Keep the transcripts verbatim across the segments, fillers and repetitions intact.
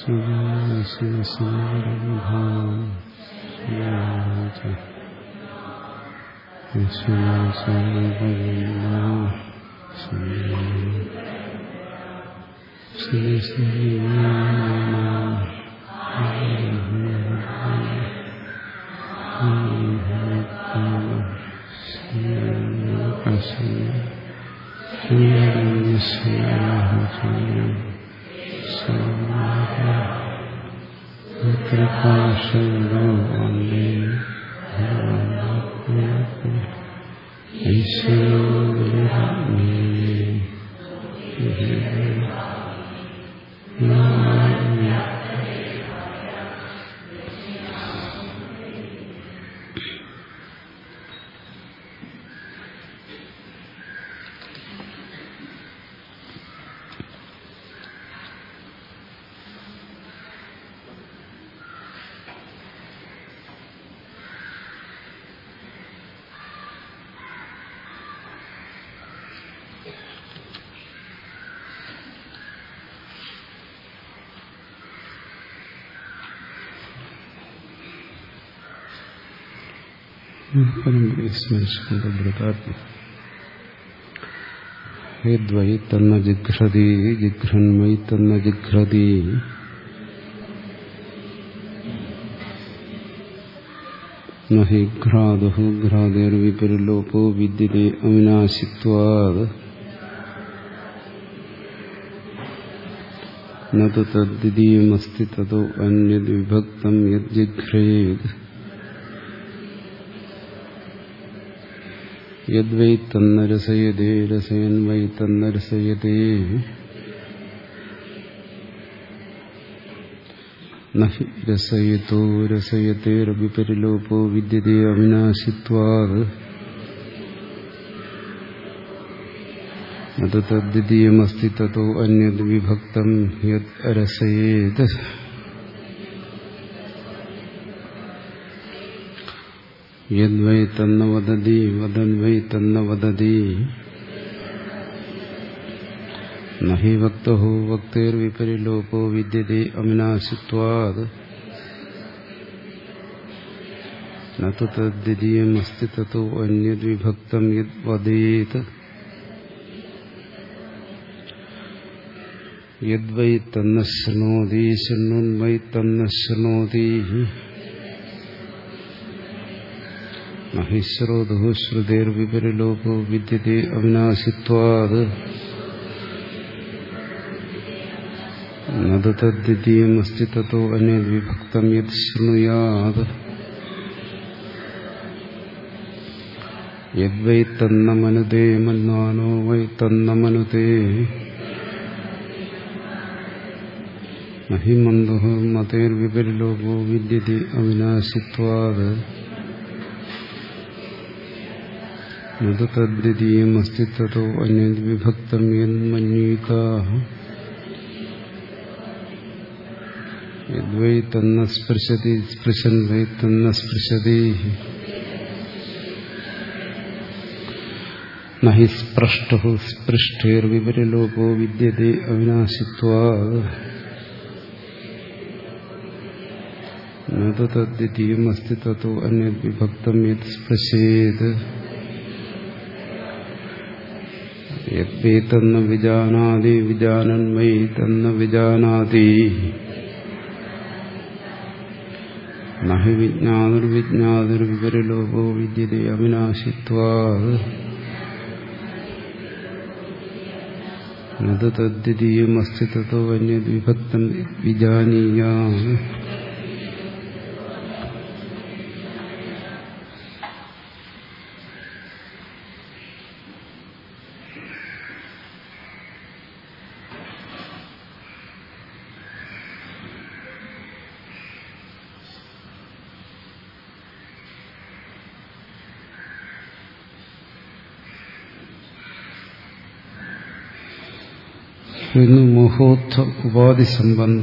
സ്മരിച്ചുകൊണ്ട് ബ്രതാത്മ ഹേദ്വൈ തന്ന ജിഘ്രതി ജിഘ്രന്മൈ തന്ന ജിഘ്രതി നഹി ഘ്രാദുഃ ഘ്രാദേർവിപരിലോപോ വിദ്യതേ അവിനാശിത്വാദ് നതു തദ്ദ്വിതീയമസ്തി തതോ അന്യത് വിഭക്തം യത് ജിഘ്രേത് യദ്വൈ തന്ന രസയതേ രസയൻ വൈ തന്ന രസയതേ നഹി രസയതോ രസയതേർവിപരിലോപോ വിദ്യതേ അവിനാശിത്വാദ് നതു തദ്ദ്വിതീയമസ്തി തതോ അന്യത് വിഭക്തം യത് അരസയേത് യദ്വൈ തന്ന വദതി വദൻ വൈ തന്ന വദതി നഹി വക്തഃ വക്തേർവിപരിലോപോ വിദ്യതേ അവിനാശിത്വാദ് നതു തദ്ദ്വിതീയമസ്തി തതോ അന്യത് വിഭക്തം യത് വദേത് യദ്വൈ തന്ന ശൃണോതി ശൃണ്വൻ വൈ തന്ന ശൃണോതി നഹി ശ്രോതുഃ ശ്രുതേർവിപരിലോപോ വിദ്യതേ അവിനാശിത്വാദ് നതു തദ്ദ്വിതീയമസ്തി തതോ അന്യത് വിഭക്തം യത് ശൃണുയാത് യദ്വൈ തന്ന മനുതേ മന്വാനോ വൈ തന്ന മനുതേ നഹി മന്ദുഃ മതേർവിപരിലോപോ വിദ്യതേ അവിനാശിത്വാദ് നതു തദ്ദ്വിതീയമസ്തി തതോ അന്യത് വിഭക്തം യന്മന്വിതാഃ യദ്വൈ തന്ന സ്പൃശതി സ്പൃശൻ വൈ തന്ന സ്പൃശതി നഹി സ്പൃഷ്ടഃ സ്പൃഷ്ടേർവിപരിലോപോ വിദ്യതേ അവിനാശിത്വാദ് നതു തദ്ദ്വിതീയമസ്തി തതോ അന്യത് വിഭക്തം യത് സ്പൃശേത് യദ്വൈ തന്ന വിജാനാതി വിജാനൻ വൈ തന്ന വിജാനാതി നഹി വിജ്ഞാതുർവിജ്ഞാതുർവിപരിലോപോ വിദ്യതേ അവിനാശിത്വാദ് നതു തദ്ദ്വിതീയമസ്തി തതോ അന്യത് വിഭക്തം വിജാനീയാത് മോഹോത്ഥ ഉപാധി സംബന്ധ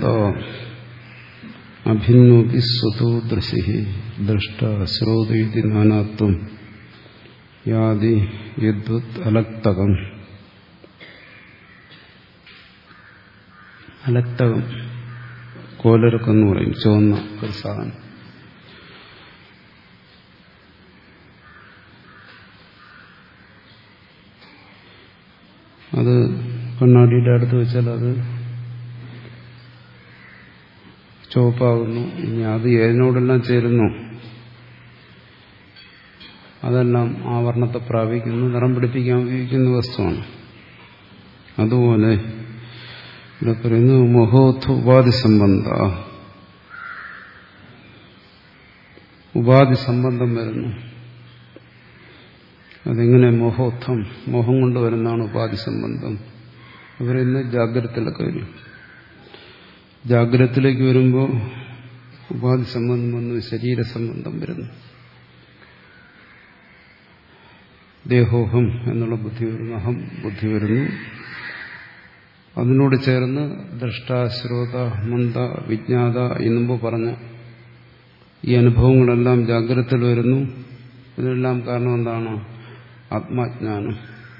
അഭിന്നോപി സ്വതോ ദൃശി ദ്രഷ്ട ശ്രോതേതി നാനാത്വം യാതി യദ്വത് അലക്തകം. അലക്തകം കോലരക്കെന്ന് പറയും, ചുവന്ന ഒരു സാധനം. അത് കണ്ണാടിയുടെ അടുത്ത് വെച്ചാൽ അത് ചുവപ്പാകുന്നു. ഇനി അത് ഏതിനോടെല്ലാം ചേരുന്നു അതെല്ലാം ആ വർണ്ണത്തെ പ്രാപിക്കുന്നു, നിറം പിടിപ്പിക്കാൻ ഉപയോഗിക്കുന്ന വസ്തുവാണ്. അതുപോലെ ഇവിടെ പറയുന്നു മോഹോത്ഥ ഉപാധി സംബന്ധ, ഉപാധി സംബന്ധം വരുന്നു. അതെങ്ങനെ? മോഹോത്ഥം, മോഹം കൊണ്ട് വരുന്നതാണ് ഉപാധി സംബന്ധം. ഇവരിന്ന് ജാഗ്രതത്തിലൊക്കെ വരും. ജാഗ്രതത്തിലേക്ക് വരുമ്പോൾ ഉപാധി സംബന്ധം വന്ന് ശരീര സംബന്ധം വരുന്നു. ദേഹോഹം എന്നുള്ള ബുദ്ധി വരുന്നു, അഹം ബുദ്ധി വരുന്നു. അതിനോട് ചേർന്ന് ദ്രഷ്ട, ശ്രോത, മന്ദ, വിജ്ഞാത എന്നുമ്പോ പറഞ്ഞ ഈ അനുഭവങ്ങളെല്ലാം ജാഗ്രതത്തിൽ വരുന്നു. ഇതിനെല്ലാം കാരണം എന്താണ്? ആത്മാജ്ഞാനം.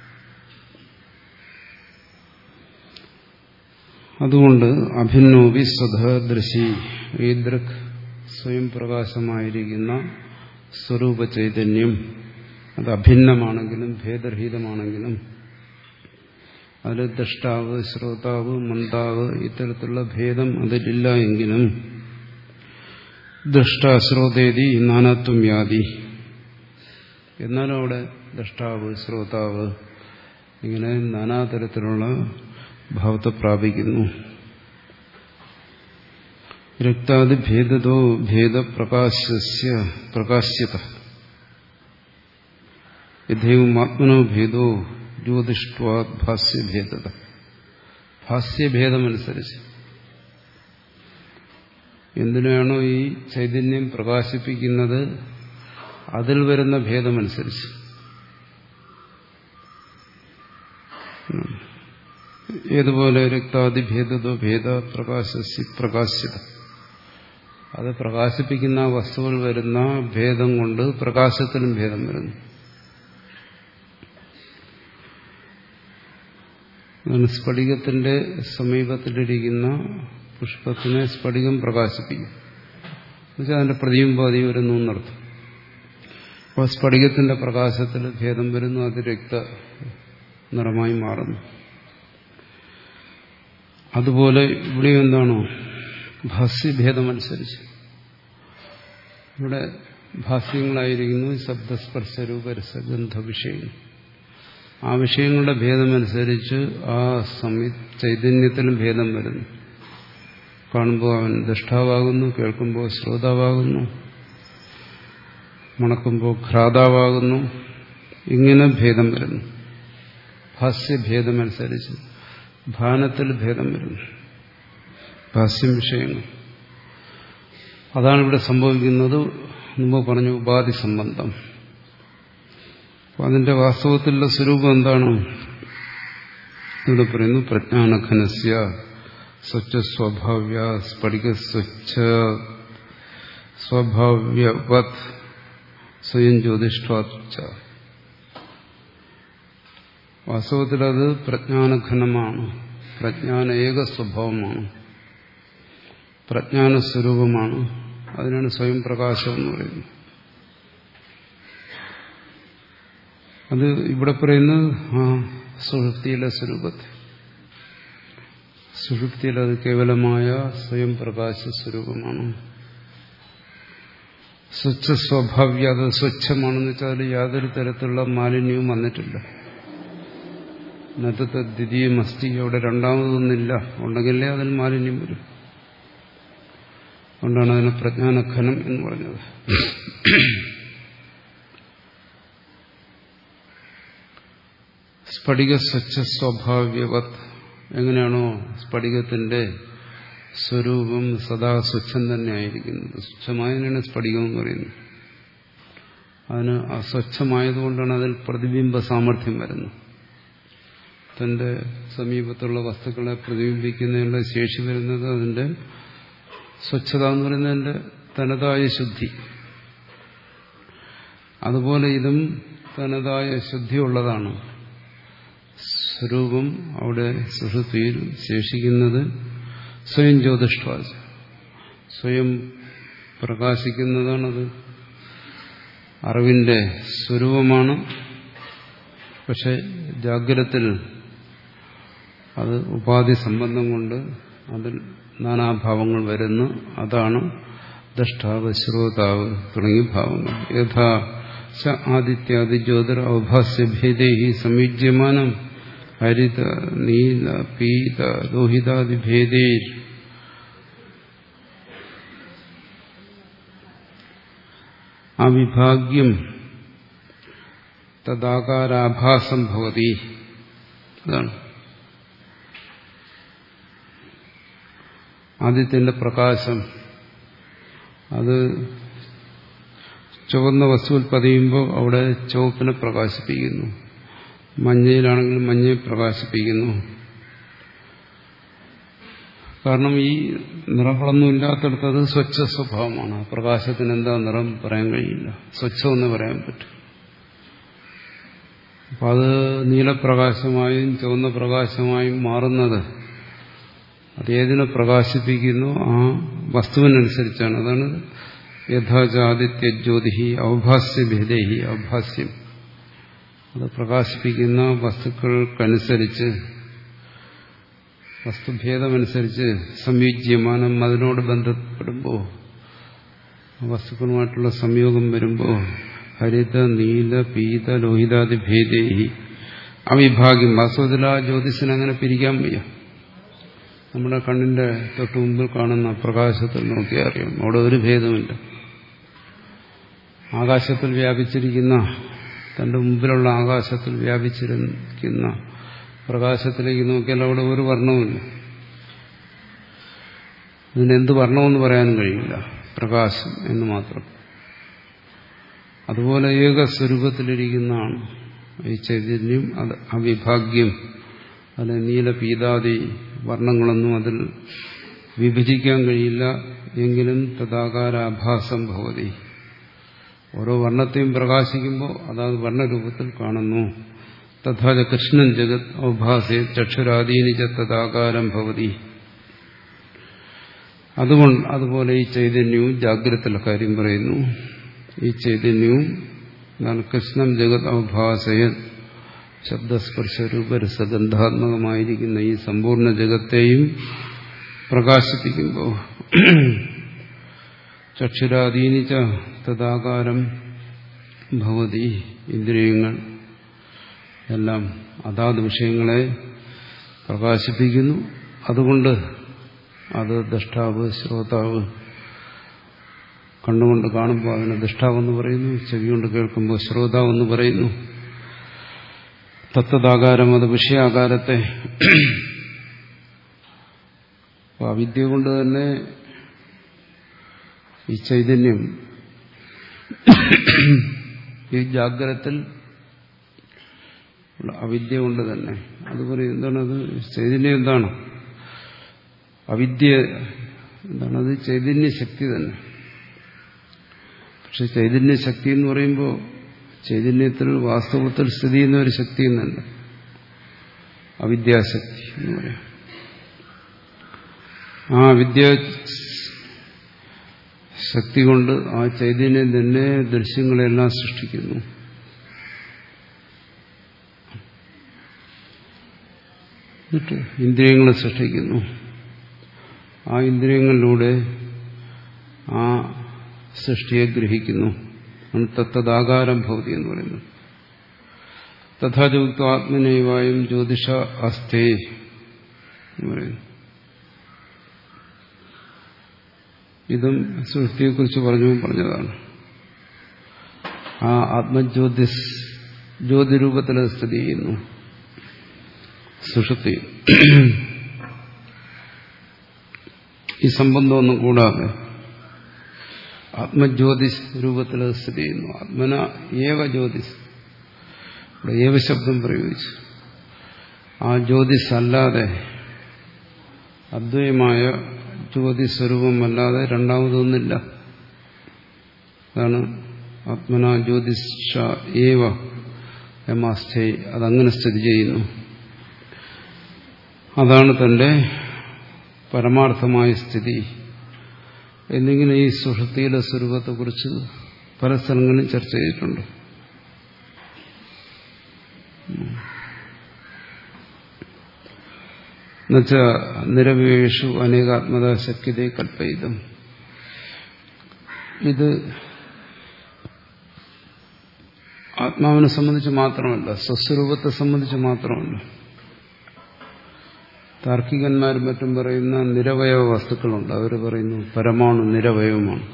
അതുകൊണ്ട് അഭിന്നോപി സ്വതദൃശി, ഈ ദൃക് സ്വയം പ്രകാശമായിരിക്കുന്ന സ്വരൂപ ചൈതന്യം അത് അഭിന്നമാണെങ്കിലും ഭേദരഹിതമാണെങ്കിലും അതിൽ ദ്രഷ്ടാവ്, ശ്രോതാവ്, മന്ദാവ് ഇത്തരത്തിലുള്ള ഭേദം അതിലില്ല എങ്കിലും ദ്രഷ്ടാശ്രോതേതി നാനാത്വം യാതി, എന്നാലും അവിടെ ദ്രഷ്ടാവ്, ശ്രോതാവ് ഇങ്ങനെ നാനാതരത്തിലുള്ള ഭാവത്തെ പ്രാപിക്കുന്നു. രക്താദി ഭേദതോ ഭേദപ്രകാശസ്യ പ്രകാശ്യത യഥേവം ആത്മനോ ഭേദോ ജ്യോതിഷ്ട്വാത് ഭാസ്യഭേദത. ഭാസ്യഭേദമനുസരിച്ച് എന്തിനാണോ ഈ ചൈതന്യം പ്രകാശിപ്പിക്കുന്നത് അതിൽ വരുന്ന ഭേദമനുസരിച്ച്, ഏതുപോലെ രക്താദി ഭേദതോ ഭേദ പ്രകാശസ്യ പ്രകാശ്യത, അത് പ്രകാശിപ്പിക്കുന്ന വസ്തുവിൽ വരുന്ന ഭേദം കൊണ്ട് പ്രകാശത്തിലും ഭേദം വരുന്നു. സ്ഫടികത്തിന്റെ സമീപത്തിലിരിക്കുന്ന പുഷ്പത്തിനെ സ്ഫടികം പ്രകാശിപ്പിക്കും. എന്നുവെച്ചാൽ അതിന്റെ പ്രതിബിംബം അതി വരുന്നു എന്നർത്ഥം. അപ്പോൾ സ്ഫടികത്തിന്റെ പ്രകാശത്തിൽ ഭേദം വരുന്നു, അത് രക്ത നിറമായി മാറുന്നു. അതുപോലെ ഇവിടെ എന്താണോ ഭാസ്യഭേദമനുസരിച്ച് ഇവിടെ ഭാസ്യങ്ങളായിരിക്കുന്നു ശബ്ദസ്പർശ രൂപരസഗന്ധ വിഷയങ്ങൾ. ആ വിഷയങ്ങളുടെ ഭേദമനുസരിച്ച് ആ സമി ചൈതന്യത്തിലും ഭേദം വരുന്നു. കാണുമ്പോൾ അവൻ ദൃഷ്ടാവാകുന്നു, കേൾക്കുമ്പോൾ ശ്രോതാവാകുന്നു, മണക്കുമ്പോൾ ഘ്രാതാവാകുന്നു. ഇങ്ങനെ ഭേദം വരുന്നു. ഭാസ്യഭേദമനുസരിച്ച് ഭാനത്തിൽ ഭേദം വരുന്നു. ഭാസ്യം വിഷയങ്ങൾ അതാണ് ഇവിടെ സംഭവിക്കുന്നത്. മുമ്പ് പറഞ്ഞു ഉപാധി സംബന്ധം. അതിന്റെ വാസ്തവത്തിലുള്ള സ്വരൂപം എന്താണ്? ഇവിടെ പറയുന്നു പ്രജ്ഞാനഘനസ്യ സ്വച്ഛ സ്വഭാവ്യ സ്ഫടിക സ്വച്ഛ സ്വഭാവ്യവത് സ്വയം ജ്യോതിഷ്ഠാച്ച. വാസ്തവത്തിൽ അത് പ്രജ്ഞാനഘനമാണ്, പ്രജ്ഞാന ഏക സ്വഭാവമാണ്, പ്രജ്ഞാനസ്വരൂപമാണ്. അതിനാണ് സ്വയം പ്രകാശം എന്ന് പറയുന്നത്. അത് ഇവിടെ പറയുന്നത് ആ സുഷുപ്തിയിലെ സ്വരൂപത്തെ, സുഷുപ്തിയിൽ അത് കേവലമായ സ്വയം പ്രകാശ സ്വരൂപമാണ്. സ്വച്ഛ സ്വഭാവ്യ, അത് സ്വച്ഛമാണെന്ന് വെച്ചാൽ യാതൊരു തരത്തിലുള്ള മാലിന്യവും വന്നിട്ടില്ല. ഇന്നത്തെ ദ്വിതീയ മസ്തി അവിടെ രണ്ടാമതൊന്നില്ല, ഉണ്ടെങ്കിലേ അതിൽ മാലിന്യം വരും. അതുകൊണ്ടാണ് അതിനെ പ്രജ്ഞാനഘനം എന്ന് പറഞ്ഞത്. സ്ഫടിക സ്വച്ഛ സ്വഭാവ്യവത്, എങ്ങനെയാണോ സ്ഫടികത്തിന്റെ സ്വരൂപം സദാ സ്വച്ഛം തന്നെ ആയിരിക്കുന്നത്, സ്വച്ഛമായതിനാണ് സ്ഫടികം എന്ന് പറയുന്നത്. അതിന് അസ്വച്ഛമായതുകൊണ്ടാണ് അതിൽ പ്രതിബിംബ സാമർഥ്യം വരുന്നത്. തന്റെ സമീപത്തുള്ള വസ്തുക്കളെ പ്രതിബിംബിക്കുന്നതിനുള്ള ശേഷി വരുന്നത് അതിന്റെ സ്വച്ഛത എന്ന് പറയുന്നതിന്റെ തനതായ ശുദ്ധി. അതുപോലെ ഇതും തനതായ ശുദ്ധിയുള്ളതാണ്. സ്വരൂപം അവിടെ സുഷുപ്തിയിൽ ശേഷിക്കുന്നത് സ്വയം ജ്യോതിഷ്ഠ, സ്വയം പ്രകാശിക്കുന്നതാണത്. അറിവിന്റെ സ്വരൂപമാണ്. പക്ഷെ ജാഗ്രതത്തിൽ അത് ഉപാധി സംബന്ധം കൊണ്ട് അതിൽ നാനാഭാവങ്ങൾ വരുന്നു. അതാണ് ദ്രഷ്ടാവ്, ശ്രോതാവ് തുടങ്ങിയ ഭാവങ്ങൾ. യഥാ ച ആദിത്യാദി ജ്യോതിർ ഔഭാസ്യഭേദേഹി സംയുജ്യമാനം ഹരിത നീല പീത ലോഹിതാദി ഭേദേർ അവിഭാഗ്യം തദാകാരാഭാസം ഭവതി. അതാണ് ആദിത്യന്റെ പ്രകാശം. അത് ചുവന്ന വസ്തുവിൽ പതിയുമ്പോൾ അവിടെ ചുവപ്പിനെ പ്രകാശിപ്പിക്കുന്നു. മഞ്ഞയിലാണെങ്കിൽ മഞ്ഞയെ പ്രകാശിപ്പിക്കുന്നു. കാരണം ഈ നിറങ്ങളൊന്നും ഇല്ലാത്തടത്ത് അത് സ്വച്ഛ സ്വഭാവമാണ്. പ്രകാശത്തിന് എന്താ നിറം പറയാൻ കഴിയില്ല, സ്വച്ഛമെന്ന് പറയാൻ പറ്റും. അപ്പം അത് നീലപ്രകാശമായും ചുവന്ന പ്രകാശമായും മാറുന്നത് അത് ഏതിനെ പ്രകാശിപ്പിക്കുന്നു ആ വസ്തുവിനനുസരിച്ചാണ്. അതാണ് യഥാചാദിത്യ ജ്യോതിഹി ഔഭാസ്യഭേദേഹി. ഔഭാസ്യം അത് പ്രകാശിപ്പിക്കുന്ന വസ്തുക്കൾക്കനുസരിച്ച്, വസ്തുഭേദമനുസരിച്ച് സംയുജ്യമാനം അതിനോട് ബന്ധപ്പെടുമ്പോൾ, വസ്തുക്കളുമായിട്ടുള്ള സംയോഗം വരുമ്പോൾ ഹരിത നീല പീത ലോഹിതാദി ഭേദേഹി അവിഭാഗ്യം. വാസ്തവത്തിൽ ആ ജ്യോതിസിനെ അങ്ങനെ പിരിക്കാൻ വയ്യ. നമ്മുടെ കണ്ണിന്റെ തൊട്ട് മുമ്പിൽ കാണുന്ന പ്രകാശത്തിൽ നോക്കിയാൽ അറിയാം അവിടെ ഒരു ഭേദമില്ല. ആകാശത്തിൽ വ്യാപിച്ചിരിക്കുന്ന, തന്റെ മുമ്പിലുള്ള ആകാശത്തിൽ വ്യാപിച്ചിരിക്കുന്ന പ്രകാശത്തിലേക്ക് നോക്കിയാൽ അവിടെ ഒരു വർണ്ണവുമില്ല. ഇതിനെന്ത് വർണ്ണമെന്ന് പറയാനും കഴിയില്ല, പ്രകാശം എന്ന് മാത്രം. അതുപോലെ ഏകസ്വരൂപത്തിലിരിക്കുന്നതാണ് ഈ ചൈതന്യം. അത് അവിഭാഗ്യം. അതിന് നീല പീതാദി വർണ്ണങ്ങളൊന്നും അതിൽ വിഭജിക്കാൻ കഴിയില്ല. എങ്കിലും തദാകാരാഭാസം ഭവതി. ഓരോ വർണ്ണത്തെയും പ്രകാശിക്കുമ്പോൾ അതാത് വർണ്ണരൂപത്തിൽ കാണുന്നു. തഥാച കൃഷ്ണൻ ജഗത് ഔഭാസേ ചക്ഷുരാദീനി ച തദാകാരം ഭവതി. അതുകൊണ്ട് അതുപോലെ ഈ ചൈതന്യവും ജാഗ്രതയിലെ കാര്യം പറയുന്നു. ഈ ചൈതന്യവും കൃഷ്ണം ജഗത് ഔഭാസയൻ ശബ്ദസ്പർശ രൂപരസഗന്ധാത്മകമായിരിക്കുന്ന ഈ സമ്പൂർണ്ണ ജഗത്തെയും പ്രകാശിപ്പിക്കുമ്പോൾ ചക്ഷുരാദീനിച്ച തദാകാരം ഭവതി. ഇന്ദ്രിയങ്ങൾ എല്ലാം അതാത് വിഷയങ്ങളെ പ്രകാശിപ്പിക്കുന്നു. അതുകൊണ്ട് അത് ദ്രഷ്ടാവ്, ശ്രോതാവ്. കണ്ണുകൊണ്ട് കാണുമ്പോൾ അതിനെ ദ്രഷ്ടാവെന്ന് പറയുന്നു, ചെവി കൊണ്ട് കേൾക്കുമ്പോൾ ശ്രോതാവെന്ന് പറയുന്നു. തത്തദാകാരം അത് വിഷയാകാരത്തെ. അവിദ്യ കൊണ്ട് തന്നെ ഈ ചൈതന്യം ഈ ജാഗ്രതത്തിൽ അവിദ്യ കൊണ്ട് തന്നെ അതുപോലെ എന്താണത് ചൈതന്യം എന്താണ്? അവിദ്യ എന്താണത്? ചൈതന്യ ശക്തി തന്നെ. പക്ഷെ ചൈതന്യ ശക്തി എന്ന് പറയുമ്പോൾ ചൈതന്യത്തിൽ വാസ്തവത്തിൽ സ്ഥിതി ചെയ്യുന്ന ഒരു ശക്തി എന്നല്ല, അവിദ്യാശക്തി എന്ന് പറയാം. ആ വിദ്യാ ശക്തി കൊണ്ട് ആ ചൈതന്യം തന്നെ ദൃശ്യങ്ങളെല്ലാം സൃഷ്ടിക്കുന്നു. എന്നിട്ട് ഇന്ദ്രിയങ്ങളെ സൃഷ്ടിക്കുന്നു. ആ ഇന്ദ്രിയങ്ങളിലൂടെ ആ സൃഷ്ടിയെ ഗ്രഹിക്കുന്നു. തത്തദാകാരം ഭവതി എന്ന് പറയുന്നു. തഥാചുക്ത ആത്മനൈവായും ജ്യോതിഷ അസ്ഥേ എന്ന് പറയുന്നു. ഇതും സൃഷ്ടിയെക്കുറിച്ച് പറഞ്ഞു പറഞ്ഞതാണ്. ആ ആത്മജ്യോതിസ് ജ്യോതിരൂപത്തിൽ സ്ഥിതി ചെയ്യുന്നു സുഷുപ്തി. ഈ സംബന്ധമൊന്നും കൂടാതെ ആത്മജ്യോതിസ് രൂപത്തിൽ സ്ഥിതി ചെയ്യുന്നു. ആത്മന ഏവ ജ്യോതിസ്, ഇവിടെ ഏവ ശബ്ദം പ്രയോഗിച്ചു. ആ ജ്യോതിസ് അല്ലാതെ, അദ്വൈമായ ജ്യോതിസ്വരൂപമല്ലാതെ രണ്ടാമതൊന്നില്ല. അതാണ് ആത്മന ജ്യോതിഷ ഏവ യമാസ്ഥേ. അതങ്ങനെ സ്ഥിതി ചെയ്യുന്നു. അതാണ് തന്റെ പരമാർത്ഥമായ സ്ഥിതി. എന്നിങ്ങനെ ഈ സുഷുപ്തിയിലെ സ്വരൂപത്തെക്കുറിച്ച് പല സ്ഥലങ്ങളിലും ചർച്ച ചെയ്തിട്ടുണ്ട്. എന്നുവെച്ചാൽ നിരവേഷു അനേകാത്മത ശക്യതയെ കൽപ്പയിതം. ഇത് ആത്മാവിനെ സംബന്ധിച്ച് മാത്രമല്ല, സ്വസ്വരൂപത്തെ സംബന്ധിച്ച് മാത്രമല്ല. താർക്കികന്മാരും മറ്റും പറയുന്ന നിരവയവ വസ്തുക്കളുണ്ട്. അവർ പറയുന്നു പരമാണു നിരവയവമാണ്,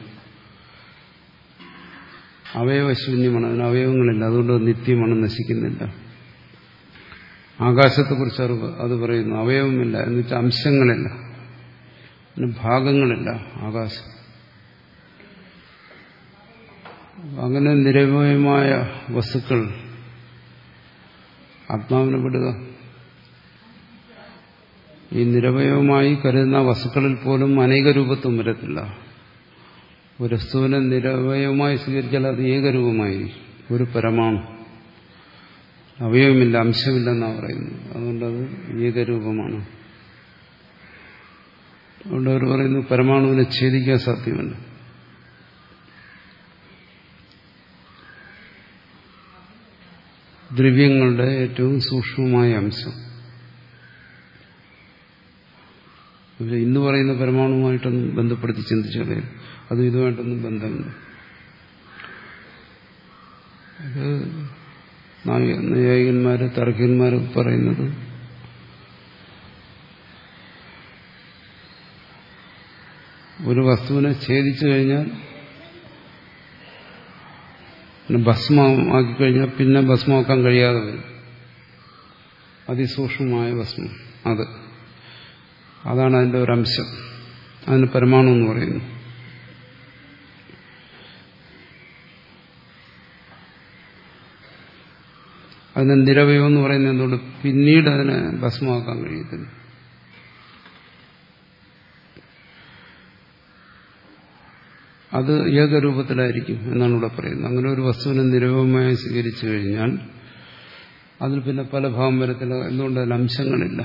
അവയവശൂന്യമാണ്, അതിന് അവയവങ്ങളില്ല, അതുകൊണ്ട് നിത്യമാണ്, നശിക്കുന്നില്ല. ആകാശത്തെക്കുറിച്ച് അറിവ് അത് പറയുന്നു അവയവമില്ല, എന്നുവെച്ചാൽ അംശങ്ങളില്ല, അതിന് ഭാഗങ്ങളില്ല ആകാശം. അങ്ങനെ നിരവയവമായ വസ്തുക്കൾ ആത്മാവിനെ വിടുക. ഈ നിരവയവമായി കരുതുന്ന വസ്തുക്കളിൽ പോലും അനേക രൂപത്വം വരത്തില്ല. ഒരു വസ്തുവിനെ നിരവയവമായി സ്വീകരിച്ചാൽ അത് ഏകരൂപമായി, ഒരു പരമാണു, അവയവമില്ല, അംശമില്ലെന്നാണ് പറയുന്നത്. അതുകൊണ്ടത് ഏകരൂപമാണ്. അതുകൊണ്ട് അവർ പറയുന്നു പരമാണുവിനെ ഛേദിക്കാൻ സാധ്യമല്ല. ദ്രവ്യങ്ങളുടെ ഏറ്റവും സൂക്ഷ്മമായ അംശം ഇന്ന് പറയുന്ന പരമാണുവുമായിട്ടൊന്നും ബന്ധപ്പെടുത്തി ചിന്തിച്ചു കളയും. അതും ഇതുമായിട്ടൊന്നും ബന്ധമില്ല. ഇത് നൈയായികന്മാര് തർക്കികന്മാര് പറയുന്നത് ഒരു വസ്തുവിനെ ഛേദിച്ചു കഴിഞ്ഞാൽ, ഭസ്മമാക്കി കഴിഞ്ഞാൽ പിന്നെ ഭസ്മമാക്കാൻ കഴിയാതെ വരും. അതിസൂക്ഷ്മമായ ഭസ്മം, അത് അതാണ് അതിൻ്റെ ഒരംശം. അതിന് പരമാണു എന്ന് പറയുന്നു. അതിന് നിരവയവം എന്ന് പറയുന്നത് എന്തുകൊണ്ട് പിന്നീട് അതിനെ ഭസ്മമാക്കാൻ കഴിയത്തില്ല. അത് ഏകരൂപത്തിലായിരിക്കും എന്നാണ് ഇവിടെ പറയുന്നത്. അങ്ങനെ ഒരു വസ്തുവിനെ നിരവയവമായി സ്വീകരിച്ചു കഴിഞ്ഞാൽ അതിൽ പിന്നെ പല ഭാവം വരത്തില്ല. എന്തുകൊണ്ട് അതിൽ അംശങ്ങളില്ല.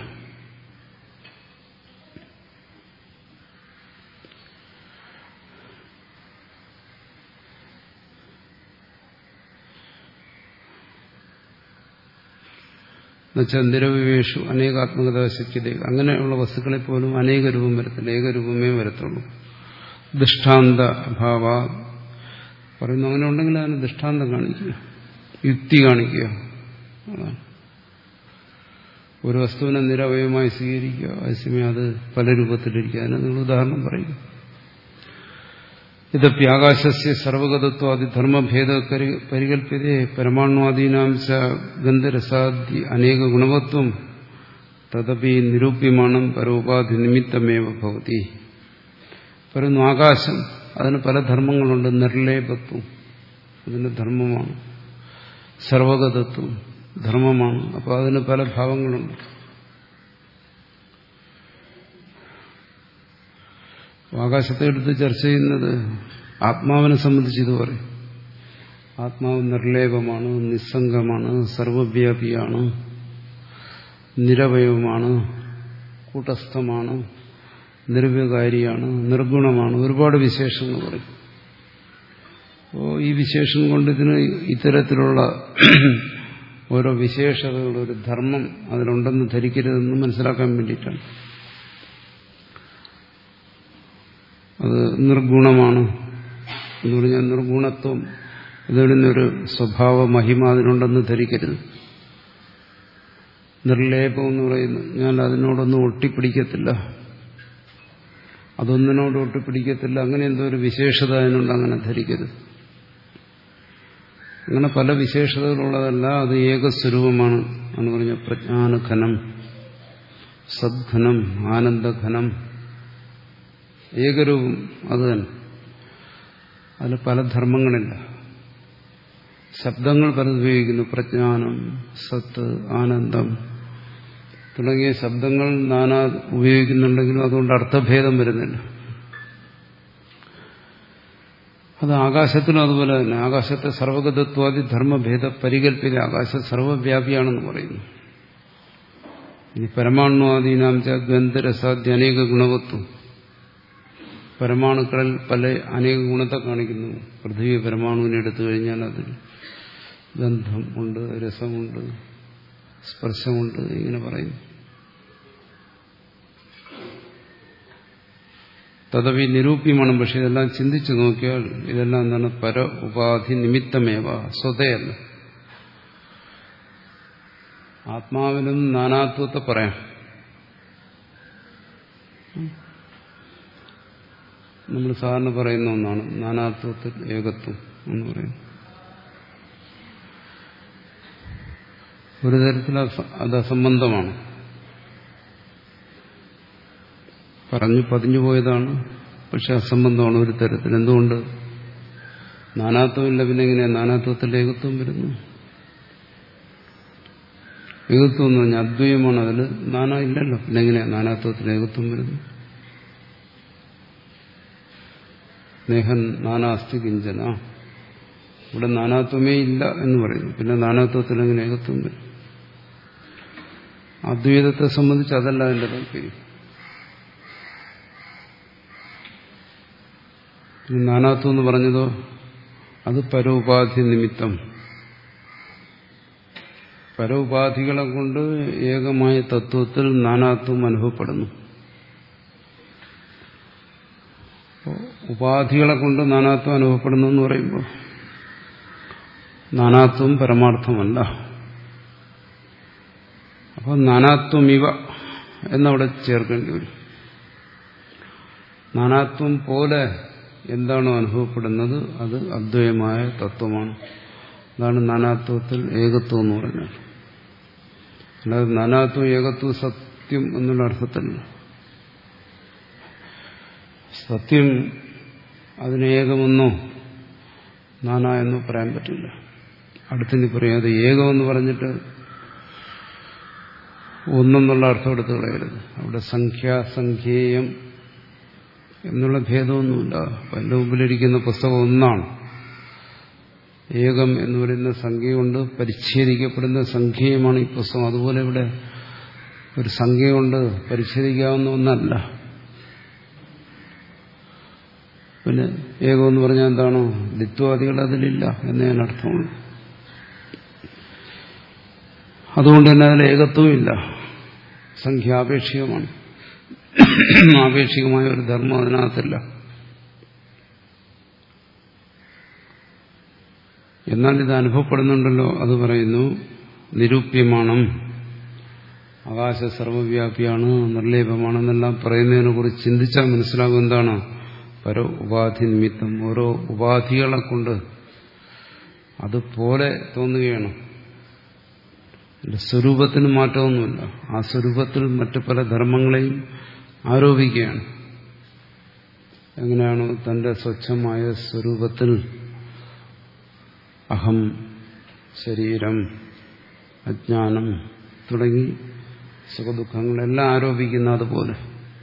എന്നുവെച്ചാൽ നിരവിവേഷു അനേകാത്മകത ശക്യത, അങ്ങനെയുള്ള വസ്തുക്കളെ പോലും അനേക രൂപം വരത്തില്ല, ഏകരൂപമേ വരത്തുള്ളൂ. ദൃഷ്ടാന്ത അഭാവ പറയുന്നു. അങ്ങനെ ഉണ്ടെങ്കിൽ അതിന് ദൃഷ്ടാന്തം കാണിക്കുക, യുക്തി കാണിക്കുക. അതാണ് ഒരു വസ്തുവിനെ നിരവയവമായി സ്വീകരിക്കുക, അതേസമയം അത് പല രൂപത്തിലിരിക്കുക. അതിന് നിങ്ങൾ ഉദാഹരണം പറയുക. ഇതപ്പി ആകാശസ്യ സർവഗതത്വാദി ധർമ്മഭേദ പരികല്പ്യതേ പരമാണുവാദീനാംശ ഗന്ധരസാദി അനേക ഗുണവത്വം തദപി നിരൂപ്യമാണം പരോപാധി നിമിത്തമേവ ഭവതി. പറയുന്നു ആകാശം, അതിന് പല ധർമ്മങ്ങളുണ്ട്. നിർലേപത്വം അതിന് ധർമ്മമാണ്, സർവഗതത്വം ധർമ്മമാണ്. അപ്പോൾ അതിന് പല ഭാവങ്ങളുണ്ട്. ആകാശത്തെ എടുത്ത് ചർച്ച ചെയ്യുന്നത് ആത്മാവിനെ സംബന്ധിച്ച് ഇത് പറയും. ആത്മാവ് നിർലേപമാണ്, നിസ്സംഗമാണ്, സർവവ്യാപിയാണ്, നിരവയവമാണ്, കൂട്ടസ്ഥമാണ്, നിർവ്യകാരിയാണ്, നിർഗുണമാണ്, ഒരുപാട് വിശേഷങ്ങൾ പറയും. അപ്പോൾ ഈ വിശേഷം കൊണ്ട് ഇതിന് ഇത്തരത്തിലുള്ള ഓരോ വിശേഷതകൾ, ഒരു ധർമ്മം അതിലുണ്ടെന്ന് ധരിക്കരുതെന്ന് മനസ്സിലാക്കാൻ വേണ്ടിയിട്ടാണ്. അത് നിർഗുണമാണ് എന്ന് പറഞ്ഞാൽ നിർഗുണത്വം, ഇതിനൊരു സ്വഭാവ മഹിമ അതിനുണ്ടെന്ന് ധരിക്കരുത്. നിർലേപം എന്ന് പറയുന്നു ഞാൻ അതിനോടൊന്നും ഒട്ടിപ്പിടിക്കത്തില്ല, അതൊന്നിനോട് ഒട്ടിപ്പിടിക്കത്തില്ല, അങ്ങനെ എന്തോ ഒരു വിശേഷത അതിനുണ്ട്, അങ്ങനെ ധരിക്കരുത്. അങ്ങനെ പല വിശേഷതകളുള്ളതല്ല, അത് ഏകസ്വരൂപമാണ് എന്ന് പറഞ്ഞ പ്രജ്ഞാനഘനം, സദ്ഘനം, ആനന്ദഘനം, ഏകരൂപം അത് തന്നെ. അതിൽ പല ധർമ്മങ്ങളില്ല. ശബ്ദങ്ങൾ പലത് ഉപയോഗിക്കുന്നു. പ്രജ്ഞാനം, സത്ത്, ആനന്ദം തുടങ്ങിയ ശബ്ദങ്ങൾ നാനാ ഉപയോഗിക്കുന്നുണ്ടെങ്കിലും അതുകൊണ്ട് അർത്ഥഭേദം വരുന്നില്ല. അത് ആകാശത്തിനും അതുപോലെ തന്നെ. ആകാശത്തെ സർവഗതത്വാദി ധർമ്മഭേദ പരികല്പിത, ആകാശം സർവവ്യാപിയാണെന്ന് പറയുന്നു. ഇനി പരമാണുവാദീനാം ച ഗന്ധരസാദ്യ അനേക ഗുണവത്വം, പരമാണുക്കളിൽ പല അനേക ഗുണത്തെ കാണിക്കുന്നു. പൃഥ്വി പരമാണുവിനെ എടുത്തു കഴിഞ്ഞാൽ അതിൽ ഗന്ധം ഉണ്ട്, രസമുണ്ട്, സ്പർശമുണ്ട്, ഇങ്ങനെ പറയുന്നു. തദവി നിരൂപ്യമാണ്. പക്ഷെ ഇതെല്ലാം ചിന്തിച്ചു നോക്കിയാൽ ഇതെല്ലാം എന്താണ്? പര ഉപാധി നിമിത്തമേവ, സ്വതയല്ല. ആത്മാവിനും നാനാത്വത്തെ പറയാം. നമ്മൾ സാധാരണ പറയുന്ന ഒന്നാണ് നാനാത്വത്തിൽ ഏകത്വം എന്ന് പറയുന്നത്. ഒരു തരത്തിൽ അത് അസംബന്ധമാണ്, പറഞ്ഞു പതിഞ്ഞു പോയതാണ്. പക്ഷെ അസംബന്ധമാണ് ഒരു തരത്തിൽ. എന്തുകൊണ്ട്? നാനാത്വമില്ല, പിന്നെ എങ്ങനെയാ നാനാത്വത്തിൽ ഏകത്വം വരുന്നു? ഏകത്വം എന്ന് പറഞ്ഞാൽ അദ്വൈതമാണ്, അതിൽ നാനാ ഇല്ലല്ലോ. പിന്നെ എങ്ങനെയാ നാനാത്വത്തിൽ ഏകത്വം വരുന്നു? സ്നേഹൻ നാനാസ്തി കിഞ്ചന, ഇവിടെ നാനാത്വമേ ഇല്ല എന്ന് പറയുന്നു. പിന്നെ നാനാത്വത്തിൽ എങ്ങനെ ഏകത്വം വരും? അദ്വൈതത്തെ സംബന്ധിച്ച് അതല്ല അതിന്റെ താല്പര്യം. നാനാത്വം എന്ന് പറഞ്ഞതോ അത് പരോപാധി നിമിത്തം, പരോപാധികളെ കൊണ്ട് ഏകമായ തത്വത്തിൽ നാനാത്വം അനുഭവപ്പെടുന്നു. ഉപാധികളെ കൊണ്ട് നാനാത്വം അനുഭവപ്പെടുന്നു എന്ന് പറയുമ്പോൾ നാനാത്വം പരമാർത്ഥമല്ല. അപ്പോൾ നാനാത്വം ഇവ എന്നവിടെ ചേർക്കേണ്ടി വരും. നാനാത്വം പോലെ എന്താണോ അനുഭവപ്പെടുന്നത് അത് അദ്വൈതമായ തത്വമാണ്. അതാണ് നാനാത്വത്തിൽ ഏകത്വം എന്ന് പറഞ്ഞാൽ. അല്ലാതെ നാനാത്വം ഏകത്വം സത്യം എന്നുള്ള അർത്ഥത്തിലല്ല. സത്യം അതിന് ഏകമെന്നോ നാനാ എന്നോ പറയാൻ പറ്റില്ല. അടുത്തിനി പറയാതെ ഏകമെന്ന് പറഞ്ഞിട്ട് ഒന്നെന്നുള്ള അർത്ഥം എടുത്ത് കളയരുത്. അവിടെ സംഖ്യാസംഖ്യേയം എന്നുള്ള ഭേദമൊന്നുമില്ല. എൻ്റെ മുമ്പിലിരിക്കുന്ന പുസ്തകം ഒന്നാണ്. ഏകം എന്ന് പറയുന്ന സംഖ്യ കൊണ്ട് പരിച്ഛേദിക്കപ്പെടുന്ന സംഖ്യയുമാണ് ഈ പുസ്തകം. അതുപോലെ ഇവിടെ ഒരു സംഖ്യ കൊണ്ട് പരിച്ഛേദിക്കാവുന്ന ഒന്നല്ല. പിന്നെ ഏകമെന്ന് പറഞ്ഞാൽ എന്താണോ? ദ്വിത്വാദികൾ അതിലില്ല എന്നേ അർത്ഥമുള്ളൂ. അതുകൊണ്ട് തന്നെ അതിൽ ഏകത്വവും ഇല്ല. സംഖ്യാപേക്ഷികമാണ്. ആപേക്ഷികമായ ഒരു ധർമ്മം അതിനകത്തില്ല. എന്നാൽ ഇത് അനുഭവപ്പെടുന്നുണ്ടല്ലോ, അത് പറയുന്നു നിരൂപ്യമാണ്. ആകാശ സർവവ്യാപിയാണ്, നിർലേപമാണെന്നെല്ലാം പറയുന്നതിനെ കുറിച്ച് ചിന്തിച്ചാൽ മനസ്സിലാകും എന്താണ് പര ഉപാധി നിമിത്തം. ഓരോ ഉപാധികളെ കൊണ്ട് അതുപോലെ തോന്നുകയാണ്. സ്വരൂപത്തിന് മാറ്റമൊന്നുമില്ല. ആ സ്വരൂപത്തിൽ മറ്റു പല ധർമ്മങ്ങളെയും ആരോപിക്കുകയാണ്. എങ്ങനെയാണോ തന്റെ സ്വച്ഛമായ സ്വരൂപത്തിൽ അഹം, ശരീരം, അജ്ഞാനം തുടങ്ങി സുഖദുഃഖങ്ങളെല്ലാം ആരോപിക്കുന്ന അതുപോലെ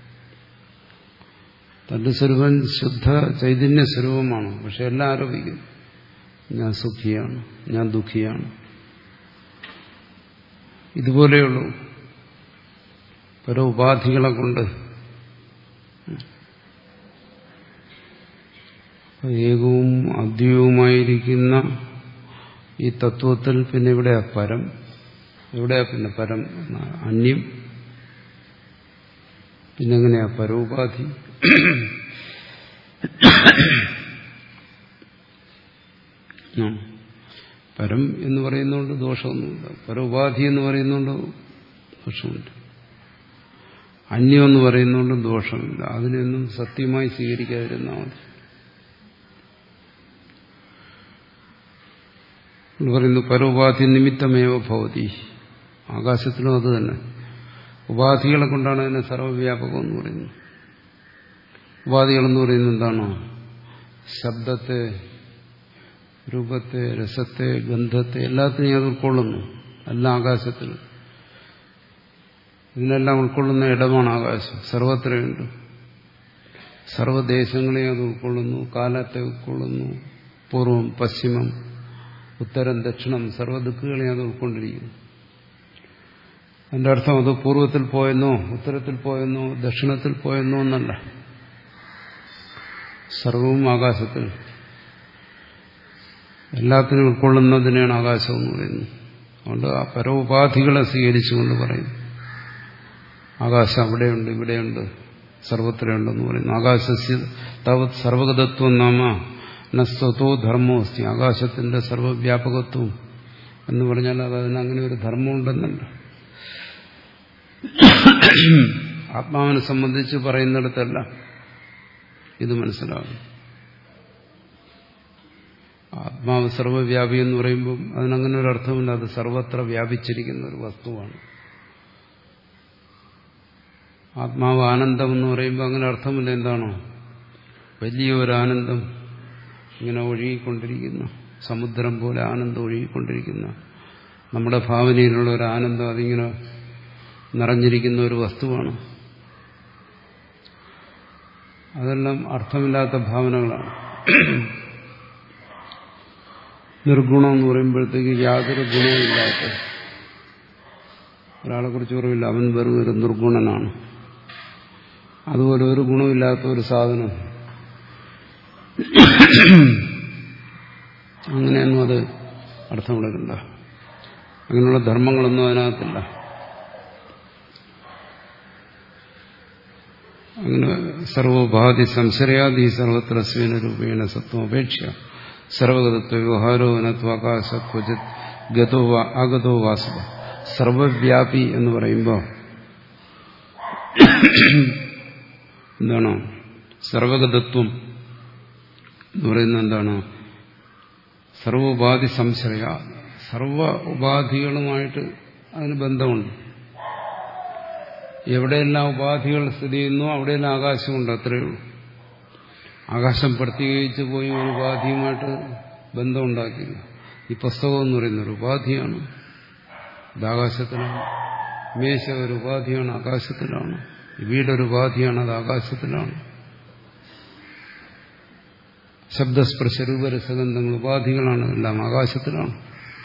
തന്റെ സ്വരൂപം ശുദ്ധ ചൈതന്യ സ്വരൂപമാണ്. പക്ഷെ എല്ലാം ആരോപിക്കുന്നു. ഞാൻ സുഖിയാണ്, ഞാൻ ദുഃഖിയാണ്. ഇതുപോലെയുള്ളൂ പല ഉപാധികളെ കൊണ്ട്. ഏകവും അദ്വൈതവുമായിരിക്കുന്ന ഈ തത്വത്തിൽ പിന്നെ എവിടെയാ പരം? എവിടെയാ പിന്നെ പരം? അന്യം. പിന്നെങ്ങനെയാ പരോപാധി? പരം എന്ന് പറയുന്നതുകൊണ്ട് ദോഷമൊന്നുമില്ല, പരോപാധി എന്ന് പറയുന്നതുകൊണ്ട് ദോഷമുണ്ട്, അന്യം എന്ന് പറയുന്നതുകൊണ്ട് ദോഷമില്ല. അതിനൊന്നും സത്യമായി സ്വീകരിക്കാതിരുന്നാൽ മതി. പറയുന്നു പരോപാധി നിമിത്തമേവ ഭവതി. ആകാശത്തിലും അത് തന്നെ. ഉപാധികളെ കൊണ്ടാണ് അതിനെ സർവ്വവ്യാപകം എന്ന് പറയുന്നത്. ഉപാധികളെന്ന് പറയുന്നത് എന്താണോ? ശബ്ദത്തെ, രൂപത്തെ, രസത്തെ, ഗന്ധത്തെ എല്ലാത്തിനെയും അത് ഉൾക്കൊള്ളുന്നു. എല്ലാം ആകാശത്തിൽ. ഇതിനെല്ലാം ഉൾക്കൊള്ളുന്ന ഇടമാണ് ആകാശം. സർവത്രയുണ്ട്. സർവദേശങ്ങളെയും അത് ഉൾക്കൊള്ളുന്നു. കാലത്തെ ഉൾക്കൊള്ളുന്നു. പൂർവം, പശ്ചിമം, ഉത്തരം, ദക്ഷിണം, സർവ്വദിക്കുകളെയും അത് ഉൾക്കൊണ്ടിരിക്കുന്നു. അതിന്റെ അർത്ഥം അത് പൂർവ്വത്തിൽ പോയെന്നോ ഉത്തരത്തിൽ പോയെന്നോ ദക്ഷിണത്തിൽ പോയെന്നോ എന്നല്ല. സർവവും ആകാശത്തിൽ, എല്ലാത്തിനും ഉൾക്കൊള്ളുന്നതിനെയാണ് ആകാശം എന്ന് പറയുന്നത്. അതുകൊണ്ട് ആ പരോപാധികളെ സ്വീകരിച്ചുകൊണ്ട് പറയും ആകാശം അവിടെയുണ്ട്, ഇവിടെയുണ്ട്, സർവത്രയുണ്ടെന്ന് പറയുന്നു. ആകാശസ്യ താവത് സർവഗതത്വം നാമ നസ്വതോ ധർമ്മോ അസ്തി. ആകാശത്തിന്റെ സർവവ്യാപകത്വം എന്ന് പറഞ്ഞാൽ അത് അതിന് അങ്ങനെ ഒരു ധർമ്മമുണ്ടെന്നല്ല. ആത്മാവിനെ സംബന്ധിച്ച് പറയുന്നിടത്തല്ല ഇത് മനസ്സിലാകും. ആത്മാവ് സർവ്വവ്യാപി എന്ന് പറയുമ്പോൾ അതിനങ്ങനെ ഒരു അർത്ഥമില്ല. അത് സർവത്ര വ്യാപിച്ചിരിക്കുന്ന ഒരു വസ്തുവാണ്. ആത്മാവ് ആനന്ദം എന്ന് പറയുമ്പോൾ അങ്ങനെ അർത്ഥമില്ല. എന്താണോ വലിയൊരു ആനന്ദം ഇങ്ങനെ ഒഴുകിക്കൊണ്ടിരിക്കുന്ന, സമുദ്രം പോലെ ആനന്ദം ഒഴുകിക്കൊണ്ടിരിക്കുന്ന, നമ്മുടെ ഭാവനയിലുള്ള ഒരു ആനന്ദം അതിങ്ങനെ നിറഞ്ഞിരിക്കുന്ന ഒരു വസ്തുവാണ്. അതെല്ലാം അർത്ഥമില്ലാത്ത ഭാവനകളാണ്. നിർഗുണം എന്ന് പറയുമ്പോഴത്തേക്ക് യാതൊരു ഗുണവുമില്ലാത്ത ഒരാളെ കുറിച്ച് പറയില്ല, അവൻ വെറും ഒരു നിർഗുണനാണ്. അതുപോലെ ഒരു ഗുണമില്ലാത്ത ഒരു സാധനം, അങ്ങനെയൊന്നും അത് അർത്ഥമുള്ളതല്ല. അങ്ങനെയുള്ള ധർമ്മങ്ങളൊന്നും അതിനകത്തില്ല. അങ്ങനെ സർവോപാധി സംശയാദി സർവത്ര സ്വേന രൂപേണ സത്വം അപേക്ഷ സർവഗതത്വ വ്യവഹാരോ അനത്വാകാശ ക്വചിത് ഗതോ ആഗതോ വാസുവ. സർവവ്യാപി എന്ന് പറയുമ്പോൾ എന്താണ്? സർവഗതത്വം എന്ന് പറയുന്നത് എന്താണ്? സർവോപാധി സംശയ, സർവ ഉപാധികളുമായിട്ട് അതിന് ബന്ധമുണ്ട്. എവിടെയെല്ലാം ഉപാധികൾ സ്ഥിതി ചെയ്യുന്നു അവിടെയെല്ലാം ആകാശമുണ്ട്, അത്രയേ ഉള്ളൂ. ആകാശം പ്രത്യേകിച്ച് പോയി ഒരു ഉപാധിയുമായിട്ട് ബന്ധമുണ്ടാക്കിയില്ല. ഈ പുസ്തകം എന്ന് പറയുന്ന ഒരു ഉപാധിയാണ്, ഇത് ആകാശത്തിലാണ്. മേശ ഒരു ഉപാധിയാണ്, ആകാശത്തിലാണ്. വീടൊരു ഉപാധിയാണ്, അത് ആകാശത്തിലാണ്. ശബ്ദസ്പർശ രൂപരസഗന്ധങ്ങൾ ഉപാധികളാണ്, എല്ലാം ആകാശത്തിലാണ്.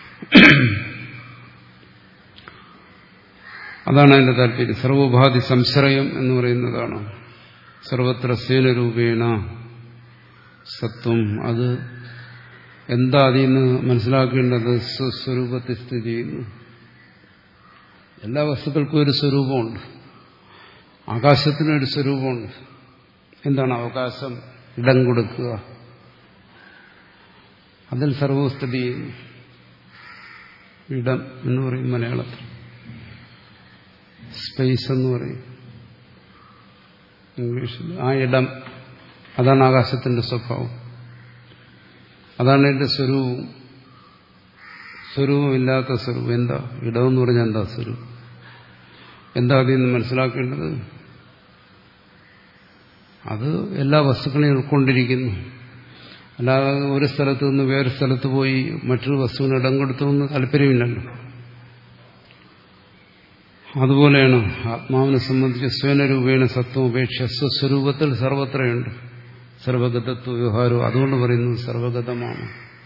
അതാണ് അതിന്റെ താല്പര്യം. സർവോപാധി സംശ്രയം എന്ന് പറയുന്നതാണ്. സർവത്ര സേനരൂപേണ സത്വം. അത് എന്താ അതിൽ നിന്ന് മനസ്സിലാക്കേണ്ടത്? സ്വസ്വരൂപത്തിൽ സ്ഥിതി ചെയ്യുന്നു. എല്ലാ വസ്തുക്കൾക്കും ഒരു സ്വരൂപമുണ്ട്. ആകാശത്തിനൊരു സ്വരൂപമുണ്ട്. എന്താണ് അവകാശം? ഇടം കൊടുക്കുക. അതിൽ സർവ്വവും സ്ഥിതി ചെയ്യുന്നു. ഇടം എന്ന് പറയും മലയാളത്തിൽ, സ്പേസ് എന്ന് പറയും ഇംഗ്ലീഷിൽ. ആ ഇടം, അതാണ് ആകാശത്തിന്റെ സ്വഭാവം, അതാണ് എന്റെ സ്വരൂപം. സ്വരൂപമില്ലാത്ത സ്വരൂപം എന്താ? ഇടമെന്ന് പറഞ്ഞാൽ എന്താ സ്വരൂപം? എന്താ അതിൽ നിന്ന് മനസ്സിലാക്കേണ്ടത്? അത് എല്ലാ വസ്തുക്കളെയും ഉൾക്കൊണ്ടിരിക്കുന്നു. അല്ലാതെ ഒരു സ്ഥലത്ത് നിന്ന് വേറെ സ്ഥലത്ത് പോയി മറ്റൊരു വസ്തുവിന് ഇടം കൊടുത്തുവെന്ന് താല്പര്യമില്ലല്ലോ. അതുപോലെയാണ് ആത്മാവിനെ സംബന്ധിച്ച് സ്വനരൂപേണ സത്വം ഉപേക്ഷ സ്വസ്വരൂപത്തിൽ സർവത്രയുണ്ട്. സർവഗതത്വ വ്യവഹാരവും അതുകൊണ്ട് പറയുന്നത് സർവഗതമാണ്.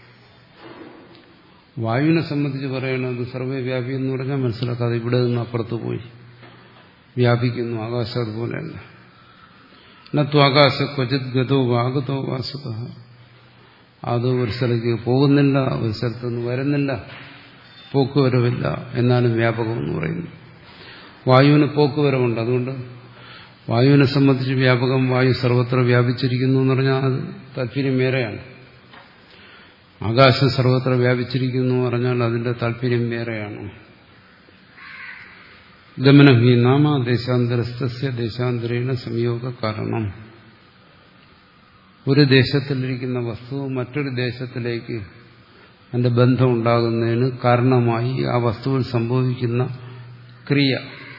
വായുവിനെ സംബന്ധിച്ച് പറയണത് സർവ്വവ്യാപി എന്ന് പറഞ്ഞാൽ മനസ്സിലാക്കാതെ ഇവിടെ നിന്ന് അപ്പുറത്ത് പോയി വ്യാപിക്കുന്നു. ആകാശം അതുപോലെയല്ല. നത്വാകാശ ക്വചിത് ഗതോ വാഗതോ വാസുത. അത് ഒരു സ്ഥലത്തേക്ക് പോകുന്നില്ല, ഒരു സ്ഥലത്തുനിന്ന് വരുന്നില്ല, പോക്കുവരവില്ല, എന്നാലും വ്യാപകം എന്ന് പറയുന്നു. വായുവിന് പോക്കുവരവുണ്ട്. അതുകൊണ്ട് വായുവിനെ സംബന്ധിച്ച് വ്യാപകം, വായു സർവത്ര വ്യാപിച്ചിരിക്കുന്നു എന്ന് പറഞ്ഞാൽ അത് താല്പര്യം വേറെയാണ്. ആകാശം സർവത്ര വ്യാപിച്ചിരിക്കുന്നു എന്ന് പറഞ്ഞാൽ അതിന്റെ താല്പര്യം വേറെയാണ്. ഗമനം ഹി നാമ ദേശാന്തരസ്ഥസ്യ ദേശാന്തരേണ സംയോഗ കാരണം. ഒരു ദേശത്തിലിരിക്കുന്ന വസ്തു മറ്റൊരു ദേശത്തിലേക്ക് അതിന്റെ ബന്ധം ഉണ്ടാകുന്നതിന് കാരണമായി ആ വസ്തുവിൽ സംഭവിക്കുന്ന ക്രിയ.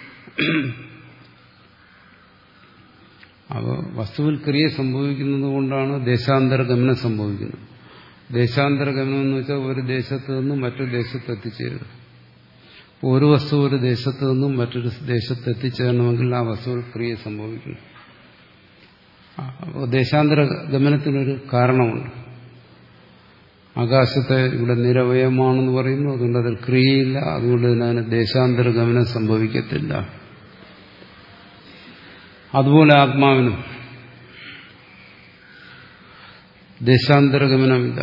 അപ്പോൾ വസ്തുവിൽ ക്രിയ സംഭവിക്കുന്നത് കൊണ്ടാണ് ദേശാന്തര ഗമനം സംഭവിക്കുന്നത്. ദേശാന്തര ഗമനം എന്ന് വെച്ചാൽ ഒരു ദേശത്ത് നിന്നും മറ്റൊരു ദേശത്ത് എത്തിച്ചേരുക. ഒരു വസ്തു ഒരു ദേശത്ത് നിന്നും മറ്റൊരു ദേശത്ത് എത്തിച്ചേരണമെങ്കിൽ ആ വസ്തുവിൽ ക്രിയ സംഭവിക്കണം. അപ്പോൾ ദേശാന്തര ഗമനത്തിനൊരു കാരണമുണ്ട്. ആകാശത്തെ ഇവിടെ നിരവയമാണെന്ന് പറയുന്നു, അതുകൊണ്ട് അതിൽ ക്രിയയില്ല, അതുകൊണ്ട് തന്നെ അതിന് ദേശാന്തര ഗമനം സംഭവിക്കത്തില്ല. അതുപോലെ ആത്മാവിനും ദേശാന്തരഗമനമില്ല,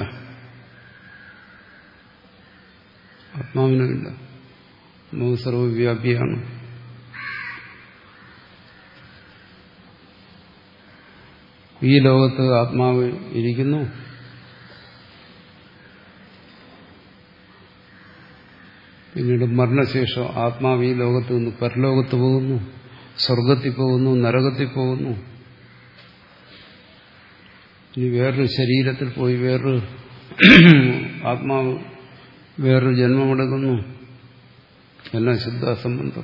ആത്മാവിനുമില്ല. ആത്മാവ് സർവവ്യാപിയാണ്. ഈ ലോകത്ത് ആത്മാവ് ഇരിക്കുന്നു, പിന്നീട് മരണശേഷം ആത്മാവ് ഈ ലോകത്ത് നിന്ന് പരലോകത്ത് പോകുന്നു, സ്വർഗത്തിൽ പോകുന്നു, നരകത്തിൽ പോകുന്നു. ഇനി വേറൊരു ശരീരത്തിൽ പോയി വേറൊരു ആത്മാവ് വേറൊരു ജന്മമെടുക്കുന്നു. എല്ലാം ശുദ്ധാസംബന്ധം.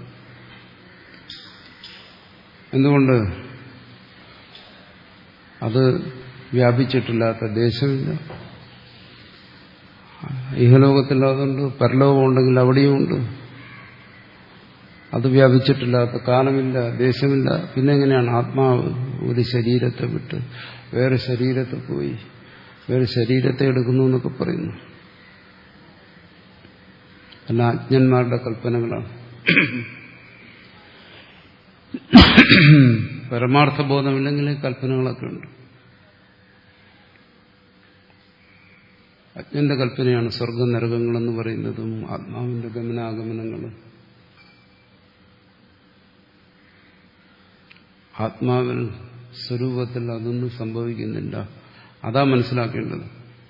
എന്തുകൊണ്ട്? അത് വ്യാപിച്ചിട്ടില്ലാത്ത ദേശമില്ല. ഇഹലോകത്തിൽ അതുണ്ട്, പരലോകം ഉണ്ടെങ്കിൽ അവിടെയുമുണ്ട്. അത് വ്യാപിച്ചിട്ടില്ലാത്ത കാലമില്ല, ദേശമില്ല. പിന്നെ എങ്ങനെയാണ് ആത്മാവ് ഒരു ശരീരത്തെ വിട്ട് വേറെ ശരീരത്തിൽ പോയി വേറെ ശരീരത്തെ എടുക്കുന്നു എന്നൊക്കെ പറയുന്നു? അല്ല, അജ്ഞന്മാരുടെ കൽപ്പനകളാണ്. പരമാർത്ഥ ബോധമില്ലെങ്കിൽ കൽപ്പനകളൊക്കെ ഉണ്ട്. അജ്ഞന്റെ കൽപ്പനയാണ് സ്വർഗ നരകങ്ങളെന്ന് പറയുന്നതും ആത്മാവിന്റെ ഗമനാഗമനങ്ങളും. ആത്മാവിൽ സ്വരൂപത്തിൽ അതൊന്നും സംഭവിക്കുന്നില്ല. അതാ മനസ്സിലാക്കേണ്ടത്.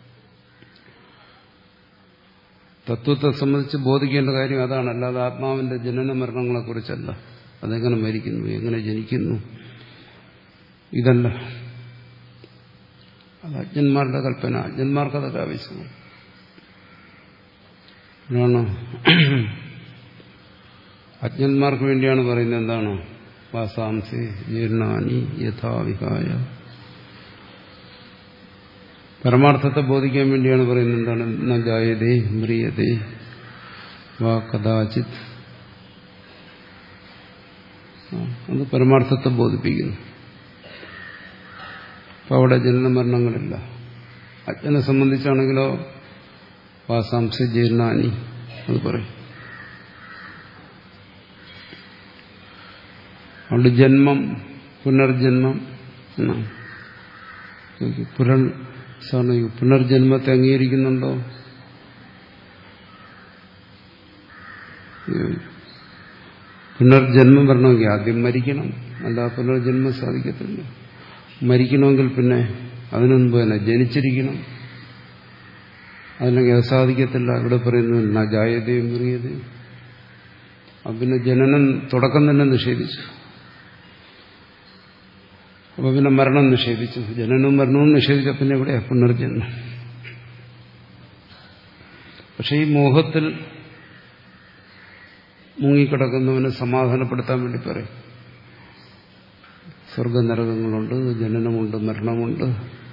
തത്വത്തെ സംബന്ധിച്ച് ബോധിക്കേണ്ട കാര്യം അതാണ്. അല്ലാതെ ആത്മാവിന്റെ ജനന മരണങ്ങളെക്കുറിച്ചല്ല. അതെങ്ങനെ മരിക്കുന്നു, എങ്ങനെ ജനിക്കുന്നു, ഇതല്ല. അത് അജ്ഞന്മാരുടെ കൽപ്പന. അജ്ഞന്മാർക്കതൊക്കെ ആവശ്യമാണ്. അതാണ് അജ്ഞന്മാർക്ക് വേണ്ടിയാണ് പറയുന്നത്. എന്താണ്? വാസാംസി ജീർണാനി യഥാവിഹായ. പരമാർത്ഥത്തെ ബോധിക്കാൻ വേണ്ടിയാണ് പറയുന്നത്. എന്താണ്? ന ജായതേ മ്രിയതേ വാ കദാചിത്. അത് പരമാർത്ഥത്തെ ബോധിപ്പിക്കുന്നു. അപ്പൊ അവിടെ ജനന മരണങ്ങളില്ല. അജ്ഞനെ സംബന്ധിച്ചാണെങ്കിലോ വാസാംസി ജീർണാനി അത് പറയും. അതുകൊണ്ട് ജന്മം, പുനർജന്മം എന്നാണ്. പുനർ പുനർജന്മത്തെ അംഗീകരിക്കുന്നുണ്ടോ? പുനർജന്മം വരണമെങ്കിൽ ആദ്യം മരിക്കണം. അല്ല, പുനർജന്മം സാധിക്കത്തില്ല. മരിക്കണമെങ്കിൽ പിന്നെ അതിനു മുമ്പ് തന്നെ ജനിച്ചിരിക്കണം. അതില്ലെങ്കിൽ അത് സാധിക്കത്തില്ല. ഇവിടെ പറയുന്നു ന ജായതയും മുറിയതയും. അപ്പം പിന്നെ ജനനം തുടക്കം തന്നെ നിഷേധിച്ചു. അപ്പൊ പിന്നെ മരണം നിഷേധിച്ചു. ജനനവും മരണവും നിഷേധിച്ച പിന്നെ എവിടെയാ പുനർജന്മം? പക്ഷെ ഈ മോഹത്തിൽ മുങ്ങിക്കിടക്കുന്നവനെ സമാധാനപ്പെടുത്താൻ വേണ്ടി പറയും. സ്വർഗനരകങ്ങളുണ്ട്, ജനനമുണ്ട്, മരണമുണ്ട്.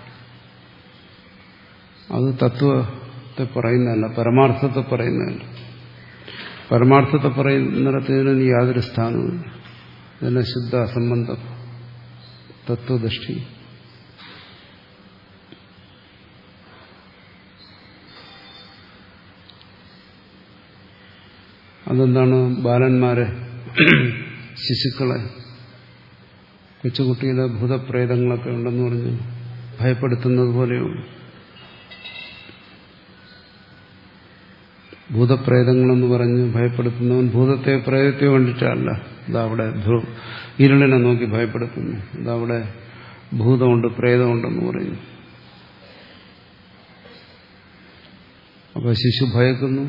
അത് തത്വത്തെ പറയുന്നതല്ല, പരമാർത്ഥത്തെ പറയുന്നതല്ല. പരമാർത്ഥത്തെ പറയുന്നിടത്തിന് യാതൊരു സ്ഥാനവും. ഇതിനെ ശുദ്ധ അസംബന്ധം, തത്വദൃഷ്ടി. അതെന്താണ്? ബാലന്മാരെ, ശിശുക്കളെ, കൊച്ചുകുട്ടിയിലെ ഭൂതപ്രേതങ്ങളൊക്കെ ഉണ്ടെന്ന് പറഞ്ഞ് ഭയപ്പെടുത്തുന്നത് പോലെയുണ്ട്. ഭൂതപ്രേതങ്ങളെന്ന് പറഞ്ഞ് ഭയപ്പെടുത്തുന്നവൻ ഭൂതത്തെ പ്രേതത്തെ കണ്ടിട്ടല്ല. ഇതവിടെ ഇരുളിനെ നോക്കി ഭയപ്പെടുത്തുന്നു. ഇതവിടെ ഭൂതമുണ്ട്, പ്രേതമുണ്ടെന്ന് പറയുന്നു. അപ്പൊ ശിശു ഭയക്കുന്നു.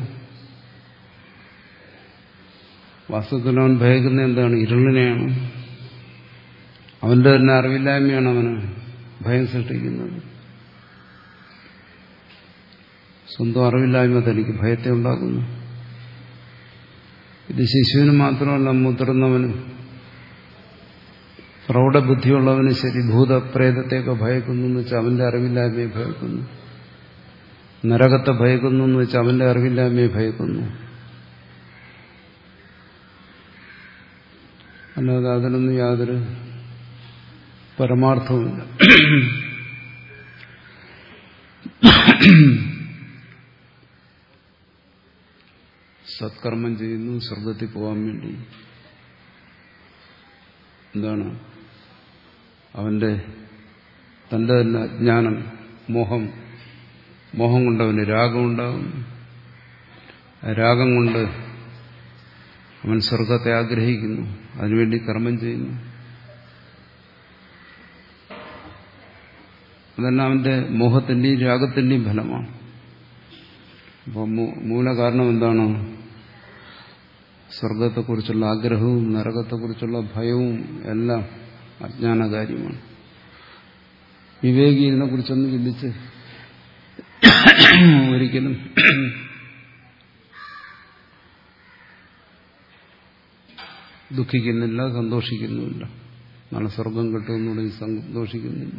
വാസ്തവത്തിൽ അവൻ ഭയക്കുന്ന എന്താണ്? ഇരുളിനെയാണ്. അവന്റെ തന്നെ അറിവില്ലായ്മയാണ് അവന് ഭയം സൃഷ്ടിക്കുന്നത്. സ്വന്തം അറിവില്ലായ്മ തനിക്ക് ഭയത്തെ ഉണ്ടാക്കുന്നു. ഇത് ശിശുവിന് മാത്രമല്ല, മുതിർന്നവനും പ്രൗഢബുദ്ധിയുള്ളവന് ശരി ഭൂതപ്രേതത്തെയൊക്കെ ഭയക്കുന്നു എന്ന് വെച്ചാൽ അവന്റെ അറിവില്ലായ്മയെ ഭയക്കുന്നു. നരകത്തെ ഭയക്കുന്നു എന്ന് വെച്ചാൽ അവന്റെ അറിവില്ലായ്മയെ ഭയക്കുന്നു. അല്ലാതെ അതിനൊന്നും യാതൊരു പരമാർത്ഥവുമില്ല. സത്കർമ്മം ചെയ്യുന്നു സ്വർഗത്തിൽ പോകാൻ വേണ്ടി. എന്താണ്? അവന്റെ തന്റെ തന്നെ അജ്ഞാനം മോഹം മോഹം കൊണ്ടവന് രാഗമുണ്ടാകുന്നു. രാഗം കൊണ്ട് അവൻ സ്വർഗത്തെ ആഗ്രഹിക്കുന്നു, അതിനുവേണ്ടി കർമ്മം ചെയ്യുന്നു. അതെല്ലാം അവന്റെ മോഹത്തിന്റെയും രാഗത്തിന്റെയും ഫലമാണ്. അപ്പോൾ മൂലകാരണം എന്താണ്? സ്വർഗത്തെക്കുറിച്ചുള്ള ആഗ്രഹവും നരകത്തെക്കുറിച്ചുള്ള ഭയവും എല്ലാം അജ്ഞാനകാര്യമാണ്. വിവേകി ഇതിനെക്കുറിച്ചൊന്നും ചിന്തിച്ച് ഒരിക്കലും ദുഃഖിക്കുന്നില്ല, സന്തോഷിക്കുന്നുമില്ല. നാളെ സ്വർഗം കിട്ടുമെന്നൂടെ സന്തോഷിക്കുന്നില്ല,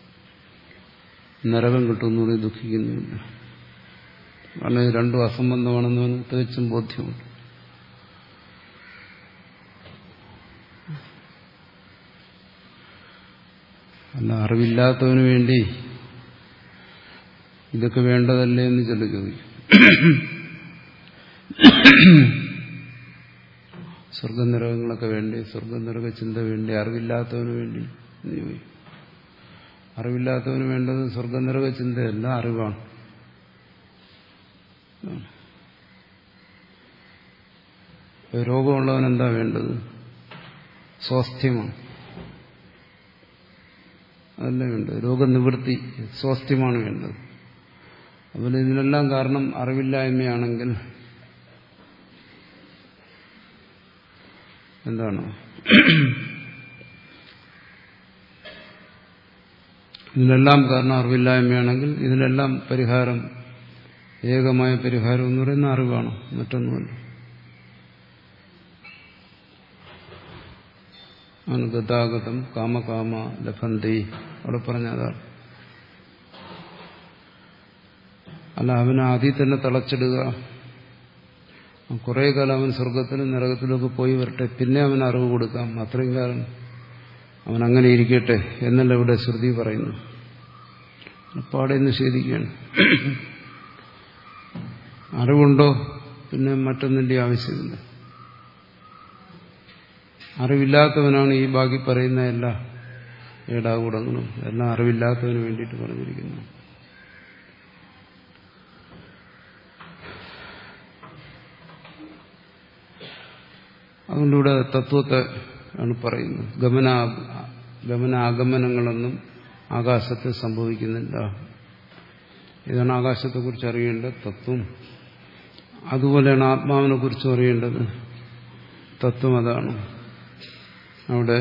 നരകം കിട്ടുമെന്നൂടെ ദുഃഖിക്കുന്നുമില്ല. കാരണം ഇത് രണ്ടും അസംബന്ധമാണെന്ന് അവന് തികച്ചും ബോധ്യമുണ്ട്. അല്ല, അറിവില്ലാത്തവന് വേണ്ടി ഇതൊക്കെ വേണ്ടതല്ലേ എന്ന് ചില ചോദിക്കും. സ്വർഗനിരകങ്ങളൊക്കെ വേണ്ടി, സ്വർഗനിരക ചിന്ത വേണ്ടി, അറിവില്ലാത്തവന് വേണ്ടി എന്ന് ചോദിക്കും. അറിവില്ലാത്തവന് വേണ്ടത് സ്വർഗനിരക ചിന്തയല്ല, അറിവാണ്. രോഗമുള്ളവൻ എന്താ വേണ്ടത്? സ്വാസ്ഥ്യമാണ്. അതല്ല വേണ്ടത്. രോഗനിവൃത്തി, സ്വാസ്ഥ്യമാണ് വേണ്ടത്. അതുപോലെ ഇതിനെല്ലാം കാരണം അറിവില്ലായ്മയാണെങ്കിൽ എന്താണ്? ഇതിനെല്ലാം കാരണം അറിവില്ലായ്മയാണെങ്കിൽ ഇതിനെല്ലാം പരിഹാരം, ഏകമായ പരിഹാരം എന്ന് പറയുന്ന അറിവാണ്, മറ്റൊന്നുമല്ല. ആണ് ഗതാഗതം കാമകാമ ലഭന്തി അവിടെ പറഞ്ഞ അതാണ്. അല്ല, അവന് ആദ്യം തന്നെ തളച്ചിടുക, കുറെ കാലം അവൻ സ്വർഗത്തിലും നരകത്തിലുമൊക്കെ പോയി വരട്ടെ, പിന്നെ അവൻ അറിവ് കൊടുക്കാം, അത്രയും കാലം അവൻ അങ്ങനെ ഇരിക്കട്ടെ എന്നല്ല ഇവിടെ ശ്രുതി പറയുന്നു. പാടെ നിഷേധിക്കുകയാണ്. അറിവുണ്ടോ പിന്നെ മറ്റൊന്നിന്റെ ആവശ്യമില്ല. അറിവില്ലാത്തവനാണ് ഈ ബാക്കി പറയുന്ന എല്ലാ ഏടാകൂടങ്ങളും എല്ലാം അറിവില്ലാത്തവന് വേണ്ടിയിട്ട് പറഞ്ഞിരിക്കുന്നു. അതുകൊണ്ടിവിടെ തത്വത്തെ ആണ് പറയുന്നത്. ഗമന ഗമനാഗമനങ്ങളൊന്നും ആകാശത്ത് സംഭവിക്കുന്നില്ല. ഇതാണ് ആകാശത്തെക്കുറിച്ച് അറിയേണ്ട തത്വം. അതുപോലെയാണ് ആത്മാവിനെ കുറിച്ചും അറിയേണ്ടത് തത്വം. അതാണ് അവിടെ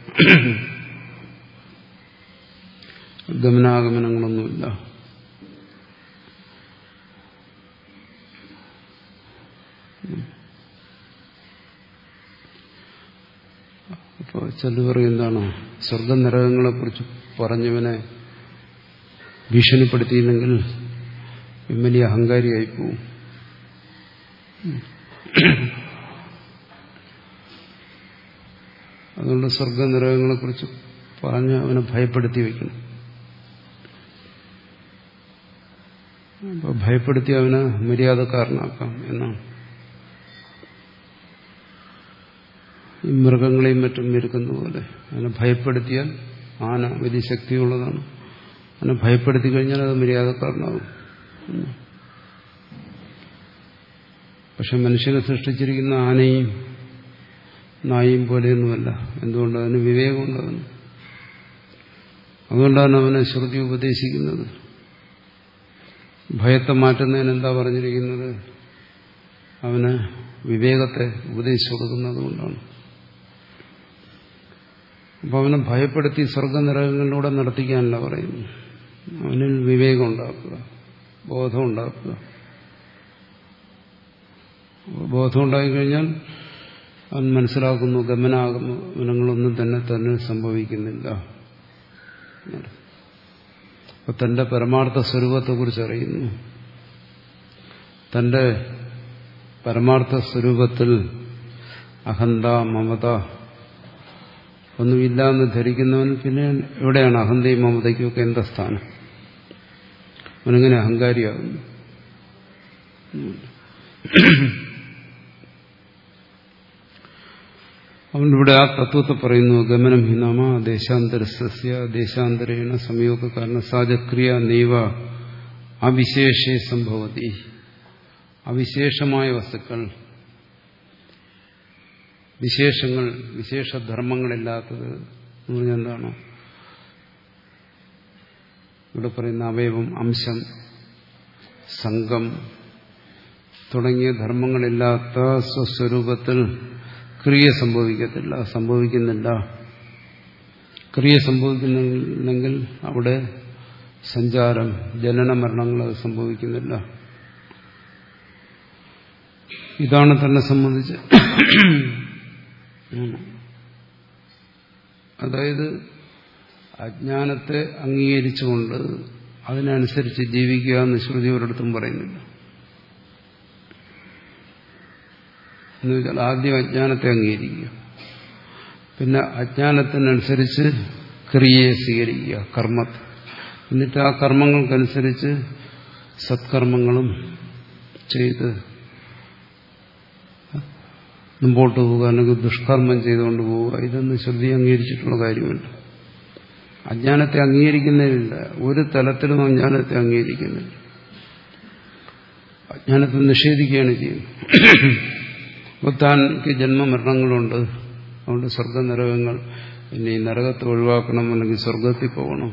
ഗമനാഗമനങ്ങളൊന്നുമില്ല. അപ്പോൾ ചില പറയും എന്താണ്, സ്വർഗനരകങ്ങളെക്കുറിച്ച് പറഞ്ഞവനെ ഭീഷണിപ്പെടുത്തിയില്ലെങ്കിൽ വലിയ അഹങ്കാരിയായി പോവും. അതുകൊണ്ട് സ്വർഗനരകങ്ങളെക്കുറിച്ച് പറഞ്ഞ് അവനെ ഭയപ്പെടുത്തി വയ്ക്കണം. അപ്പോൾ ഭയപ്പെടുത്തി അവനെ മര്യാദക്കാരനാക്കാം എന്നാണ്. ഈ മൃഗങ്ങളെയും മറ്റും മെരുക്കുന്ന പോലെ അവനെ ഭയപ്പെടുത്തിയാൽ, ആന വലിയ ശക്തിയുള്ളതാണ്, അവനെ ഭയപ്പെടുത്തി കഴിഞ്ഞാൽ അത് മര്യാദക്കാരനാകും. പക്ഷെ മനുഷ്യനെ സൃഷ്ടിച്ചിരിക്കുന്ന ആനയും നായും പോലെയൊന്നുമല്ല. എന്തുകൊണ്ട്? അതിന് വിവേകമുണ്ടവന്. അതുകൊണ്ടാണ് അവനെ ശ്രുതി ഉപദേശിക്കുന്നത്. ഭയത്തെ മാറ്റുന്നതിന് എന്താ പറഞ്ഞിരിക്കുന്നത്? അവന് വിവേകത്തെ ഉപദേശിച്ചു കൊടുക്കുന്നത് കൊണ്ടാണ്. അപ്പൊ അവനെ ഭയപ്പെടുത്തി സ്വർഗനരകങ്ങളിലൂടെ നടത്തിക്കാനല്ല പറയുന്നു. അവനിൽ വിവേകം ഉണ്ടാക്കുക, ബോധം ഉണ്ടാക്കുക. ബോധം ഉണ്ടായിക്കഴിഞ്ഞാൽ അവൻ മനസ്സിലാക്കുന്നു ഗമനാഗമനങ്ങളൊന്നും തന്നെ തന്നെ സംഭവിക്കുന്നില്ല. അപ്പൊ തന്റെ പരമാർത്ഥ സ്വരൂപത്തെക്കുറിച്ച് അറിയുന്നു. തന്റെ പരമാർത്ഥ സ്വരൂപത്തിൽ അഹന്ത മമത ഒന്നുമില്ല എന്ന് ധരിക്കുന്നവൻ പിന്നെ എവിടെയാണ് അഹന്തയും മമതയ്ക്കുമൊക്കെ എന്താ സ്ഥാനം? അവനെങ്ങനെ അഹങ്കാരിയാകുന്നു? അവനിവിടെ ആ തത്വത്തെ പറയുന്നു. ഗമനം ഹി നാമ ദേശാന്തരസ്യ ദേശാന്തരേണ സംയോഗ കാരണ സാജക്രിയ നൈവ അവിശേഷേ സംഭവതി. അവിശേഷമായ വസ്തുക്കൾ, വിശേഷങ്ങൾ, വിശേഷധർമ്മങ്ങളില്ലാത്തത് എന്ന് പറഞ്ഞാൽ എന്താണ്? ഇവിടെ പറയുന്ന അവയവം, അംശം, സംഘം തുടങ്ങിയ ധർമ്മങ്ങളില്ലാത്ത സ്വസ്വരൂപത്തിൽ ക്രിയ സംഭവിക്കത്തില്ല, സംഭവിക്കുന്നില്ല. ക്രിയ സംഭവിക്കുന്നില്ലെങ്കിൽ അവിടെ സഞ്ചാരം, ജനന മരണങ്ങൾ അത് സംഭവിക്കുന്നില്ല. ഇതാണ് തന്നെ സംബന്ധിച്ച്. അതായത് അജ്ഞാനത്തെ അംഗീകരിച്ചുകൊണ്ട് അതിനനുസരിച്ച് ജീവിക്കുക എന്ന് ശ്രുതി ഒരിടത്തും പറയുന്നില്ല. എന്നുവെച്ചാൽ ആദ്യം അജ്ഞാനത്തെ അംഗീകരിക്കുക, പിന്നെ അജ്ഞാനത്തിനനുസരിച്ച് ക്രിയയെ സ്വീകരിക്കുക, കർമ്മത്തെ, എന്നിട്ട് ആ കർമ്മങ്ങൾക്കനുസരിച്ച് സത്കർമ്മങ്ങളും ചെയ്ത് മുമ്പോട്ട് പോവുക, അല്ലെങ്കിൽ ദുഷ്കർമ്മം ചെയ്തുകൊണ്ട് പോവുക. ഇതൊന്നും ശ്രുതി അംഗീകരിച്ചിട്ടുള്ള കാര്യമല്ല. അജ്ഞാനത്തെ അംഗീകരിക്കുന്നില്ല, ഒരു തലത്തിലും അജ്ഞാനത്തെ അംഗീകരിക്കുന്നില്ല. അജ്ഞാനത്തെ നിഷേധിക്കുകയാണ് ചെയ്യുന്നത്. അപ്പോൾ താൻക്ക് ജന്മമരണങ്ങളുണ്ട്, അതുകൊണ്ട് സ്വർഗനരകങ്ങൾ, പിന്നെ ഈ നരകത്തെ ഒഴിവാക്കണം, അല്ലെങ്കിൽ സ്വർഗത്തിൽ പോകണം.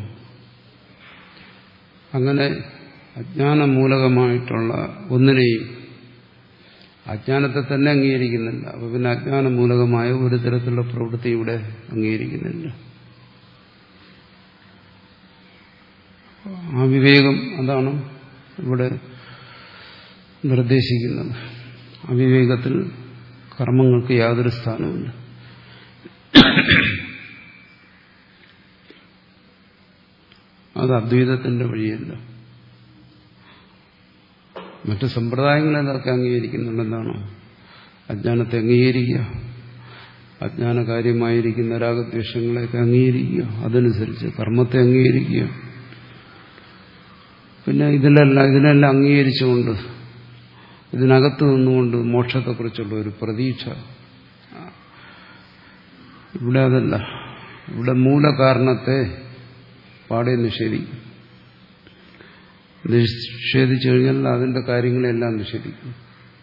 അങ്ങനെ അജ്ഞാനമൂലകമായിട്ടുള്ള ഒന്നിനെയും, അജ്ഞാനത്തെ തന്നെ അംഗീകരിക്കുന്നില്ല. അപ്പോൾ പിന്നെ അജ്ഞാനമൂലകമായ ഒരു തരത്തിലുള്ള പ്രവൃത്തി ഇവിടെ അംഗീകരിക്കുന്നില്ല. ആ വിവേകം അതാണ് ഇവിടെ നിർദ്ദേശിക്കുന്നത്. അവിവേകത്തിൽ കർമ്മങ്ങൾക്ക് യാതൊരു സ്ഥാനവുമില്ല. അത് അദ്വൈതത്തിന്റെ വഴിയല്ല. മറ്റു സമ്പ്രദായങ്ങളെന്നൊക്കെ അംഗീകരിക്കുന്നുണ്ടെന്നാണ്. അജ്ഞാനത്തെ അംഗീകരിക്കുക, അജ്ഞാനകാര്യമായിരിക്കുന്ന രാഗദ്വേഷങ്ങളെയൊക്കെ അംഗീകരിക്കുക, അതനുസരിച്ച് കർമ്മത്തെ അംഗീകരിക്കുക. പിന്നെ ഇതിലെല്ലാം ഇതിനെല്ലാം അംഗീകരിച്ചുകൊണ്ട്, ഇതിനകത്ത് നിന്നുകൊണ്ട് മോക്ഷത്തെക്കുറിച്ചുള്ള ഒരു പ്രതീക്ഷ. ഇവിടെ അതല്ല. ഇവിടെ മൂലകാരണത്തെ പാടെ നിഷേധിക്കും. നിഷേധിച്ചു കഴിഞ്ഞാൽ അതിന്റെ കാര്യങ്ങളെല്ലാം നിഷേധിക്കും.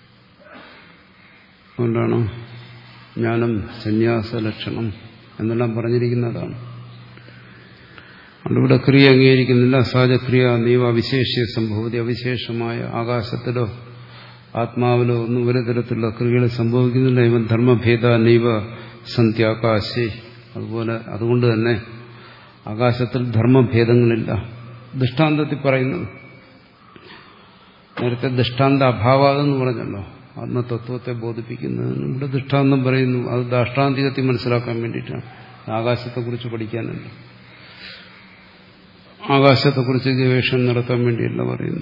അതുകൊണ്ടാണ് ജ്ഞാനം സന്യാസ ലക്ഷണം എന്നെല്ലാം പറഞ്ഞിരിക്കുന്നതാണ്. അതുകൊണ്ട് ഇവിടെ ക്രിയ അംഗീകരിക്കുന്നില്ല. സഹജക്രിയ നൈവ അവിശേഷ്യ സംഭവതി. അവിശേഷമായ ആകാശത്തിലോ ആത്മാവിലോ ഒന്നും ഒരു തരത്തിലുള്ള ക്രിയകൾ സംഭവിക്കുന്നില്ല. ഇവൻ ധർമ്മഭേദ നൈവ സന്ധ്യാകാശേ. അതുപോലെ അതുകൊണ്ട് തന്നെ ആകാശത്തിൽ ധർമ്മഭേദങ്ങളില്ല. ദൃഷ്ടാന്തത്തിൽ പറയുന്നത്, നേരത്തെ ദൃഷ്ടാന്ത അഭാവാതെന്ന് പറഞ്ഞല്ലോ, ആത്മതത്വത്തെ ബോധിപ്പിക്കുന്നതിന് ഇവിടെ ദൃഷ്ടാന്തം പറയുന്നു. അത് ദാഷ്ടാന്തികത്തിൽ മനസ്സിലാക്കാൻ വേണ്ടിയിട്ടാണ്, ആകാശത്തെക്കുറിച്ച് പഠിക്കാനല്ല, ആകാശത്തെക്കുറിച്ച് ഗവേഷണം നടത്താൻ വേണ്ടിയല്ല പറയുന്നു.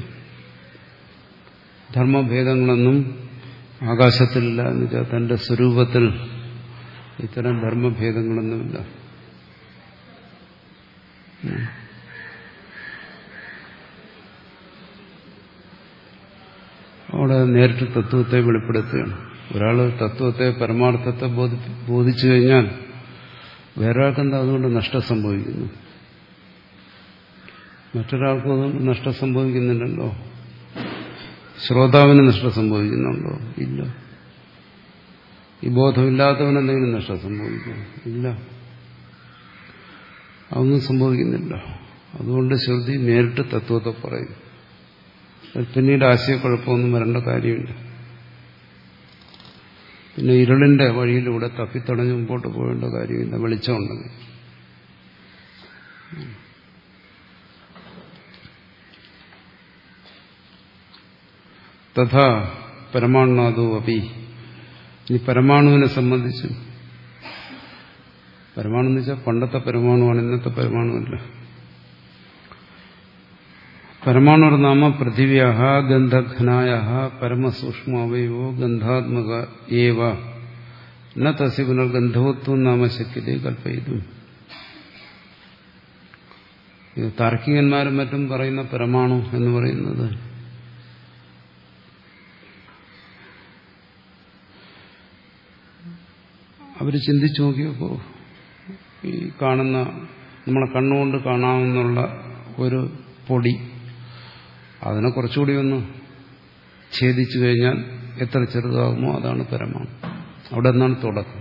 ധർമ്മഭേദങ്ങളൊന്നും ആകാശത്തിലില്ല എന്ന് വെച്ചാൽ തന്റെ സ്വരൂപത്തിൽ ഇത്തരം ധർമ്മഭേദങ്ങളൊന്നുമില്ല. അവിടെ നേരിട്ട് തത്വത്തെ വെളിപ്പെടുത്തുകയാണ്. ഒരാൾ തത്വത്തെ, പരമാർത്ഥത്തെ ബോധിച്ചു കഴിഞ്ഞാൽ വേറൊരാൾക്കെന്താ അതുകൊണ്ട് നഷ്ടം സംഭവിക്കുന്നു? മറ്റൊരാൾക്കും അതുകൊണ്ട് നഷ്ടം സംഭവിക്കുന്നില്ലല്ലോ. ശ്രോതാവിന് നഷ്ടം സംഭവിക്കുന്നുണ്ടോ? ഇല്ല. ഈ ബോധമില്ലാത്തവന് എന്തെങ്കിലും നഷ്ടം സംഭവിക്കും? ഇല്ല, അതൊന്നും സംഭവിക്കുന്നില്ല. അതുകൊണ്ട് ശ്രുതി നേരിട്ട് തത്വത്തെ പറയും. പിന്നീട് ആശയക്കുഴപ്പമൊന്നും വരേണ്ട കാര്യമില്ല. പിന്നെ ഇരുളിന്റെ വഴിയിലൂടെ തപ്പിത്തടഞ്ഞ് മുമ്പോട്ട് പോകേണ്ട കാര്യമില്ല, വെളിച്ചമുണ്ടെങ്കിൽ. തഥാ പരമാണുനാദോ അപി. ഇനി പരമാണുവിനെ സംബന്ധിച്ച്, പരമാണു എന്ന് വെച്ചാൽ പണ്ടത്തെ പരമാണുവാണ്, ഇന്നത്തെ പരമാണുവല്ല. പരമാണുർ നാമ പൃഥിവ്യാഹ ഗന്ധഘനായാഹ പരമസൂക്ഷ്മാവയോ ഗന്ധാത്മക ഏവ ന തസ്യ പുനർഗന്ധവത്വം നാമ ശക്യതേ കൽപ്പയിതും. താർക്കികന്മാരും മറ്റും പറയുന്ന പരമാണു എന്ന് പറയുന്നത് അവർ ചിന്തിച്ചു നോക്കിയപ്പോൾ ഈ കാണുന്ന നമ്മളെ കണ്ണുകൊണ്ട് കാണാമെന്നുള്ള ഒരു പൊടി അതിനെ കുറച്ചുകൂടി ഒന്ന് ഛേദിച്ചു കഴിഞ്ഞാൽ എത്ര ചെറുതാകുമോ അതാണ് പരമാണു. അവിടെ നിന്നാണ് തുടക്കം.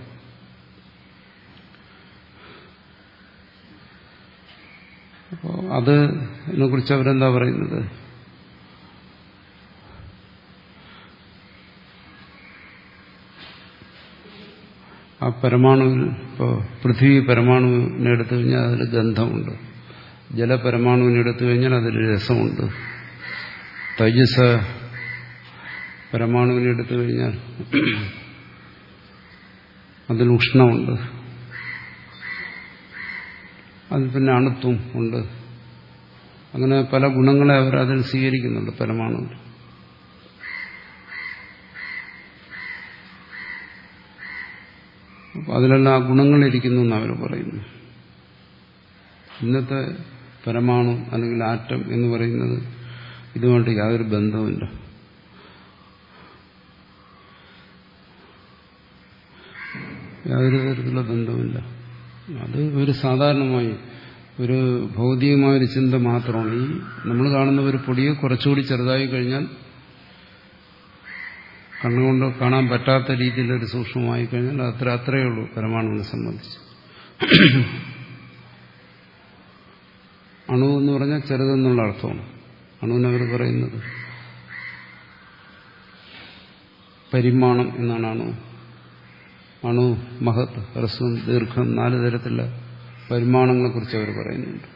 അപ്പോൾ അതിനെ കുറിച്ച് അവരെന്താ പറയുന്നത്? ആ പരമാണുവിൽ ഇപ്പോൾ പൃഥ്വി പരമാണുവിനെ എടുത്തു കഴിഞ്ഞാൽ അതിൽ ഗന്ധമുണ്ട്, ജലപരമാണുവിനെ എടുത്തു കഴിഞ്ഞാൽ അതിൽ രസമുണ്ട്, തൈജസ് പരമാണുവിനെ എടുത്തു കഴിഞ്ഞാൽ അതിൽ ഉഷ്ണമുണ്ട്, അതിൽ പിന്നെ അണുത്വം ഉണ്ട്. അങ്ങനെ പല ഗുണങ്ങളെ അവർ അതിൽ സ്വീകരിക്കുന്നുണ്ട് പരമാണുവിൽ. അതിലെല്ലാം ആ ഗുണങ്ങളിരിക്കുന്നു എന്ന് അവർ പറയുന്നു. ഇന്നത്തെ പരമാണു അല്ലെങ്കിൽ ആറ്റം എന്ന് പറയുന്നത് ഇതുമായിട്ട് യാതൊരു ബന്ധവുമില്ല. യാതൊരു തരത്തിലുള്ള ബന്ധവുമില്ല. അത് ഒരു സാധാരണമായി ഒരു ഭൗതികമായൊരു ചിന്ത മാത്രമാണ്. ഈ നമ്മൾ കാണുന്ന ഒരു പൊടിയെ കുറച്ചുകൂടി ചെറുതായി കഴിഞ്ഞാൽ, കണ്ണുകൊണ്ട് കാണാൻ പറ്റാത്ത രീതിയിലൊരു സൂക്ഷ്മമായി കഴിഞ്ഞാൽ അത്ര അത്രയേ ഉള്ളൂ പരമാണുവിനെ സംബന്ധിച്ച്. അണു എന്ന് പറഞ്ഞാൽ ചെറുതെന്നുള്ള അർത്ഥമാണ്. അണുവിനവർ പറയുന്നത് പരിമാണം എന്നാണ്. അണു അണു മഹത് ഹ്രസ്വം ദീർഘം നാല് തരത്തിലുള്ള പരിമാണങ്ങളെക്കുറിച്ച് അവർ പറയുന്നുണ്ട്.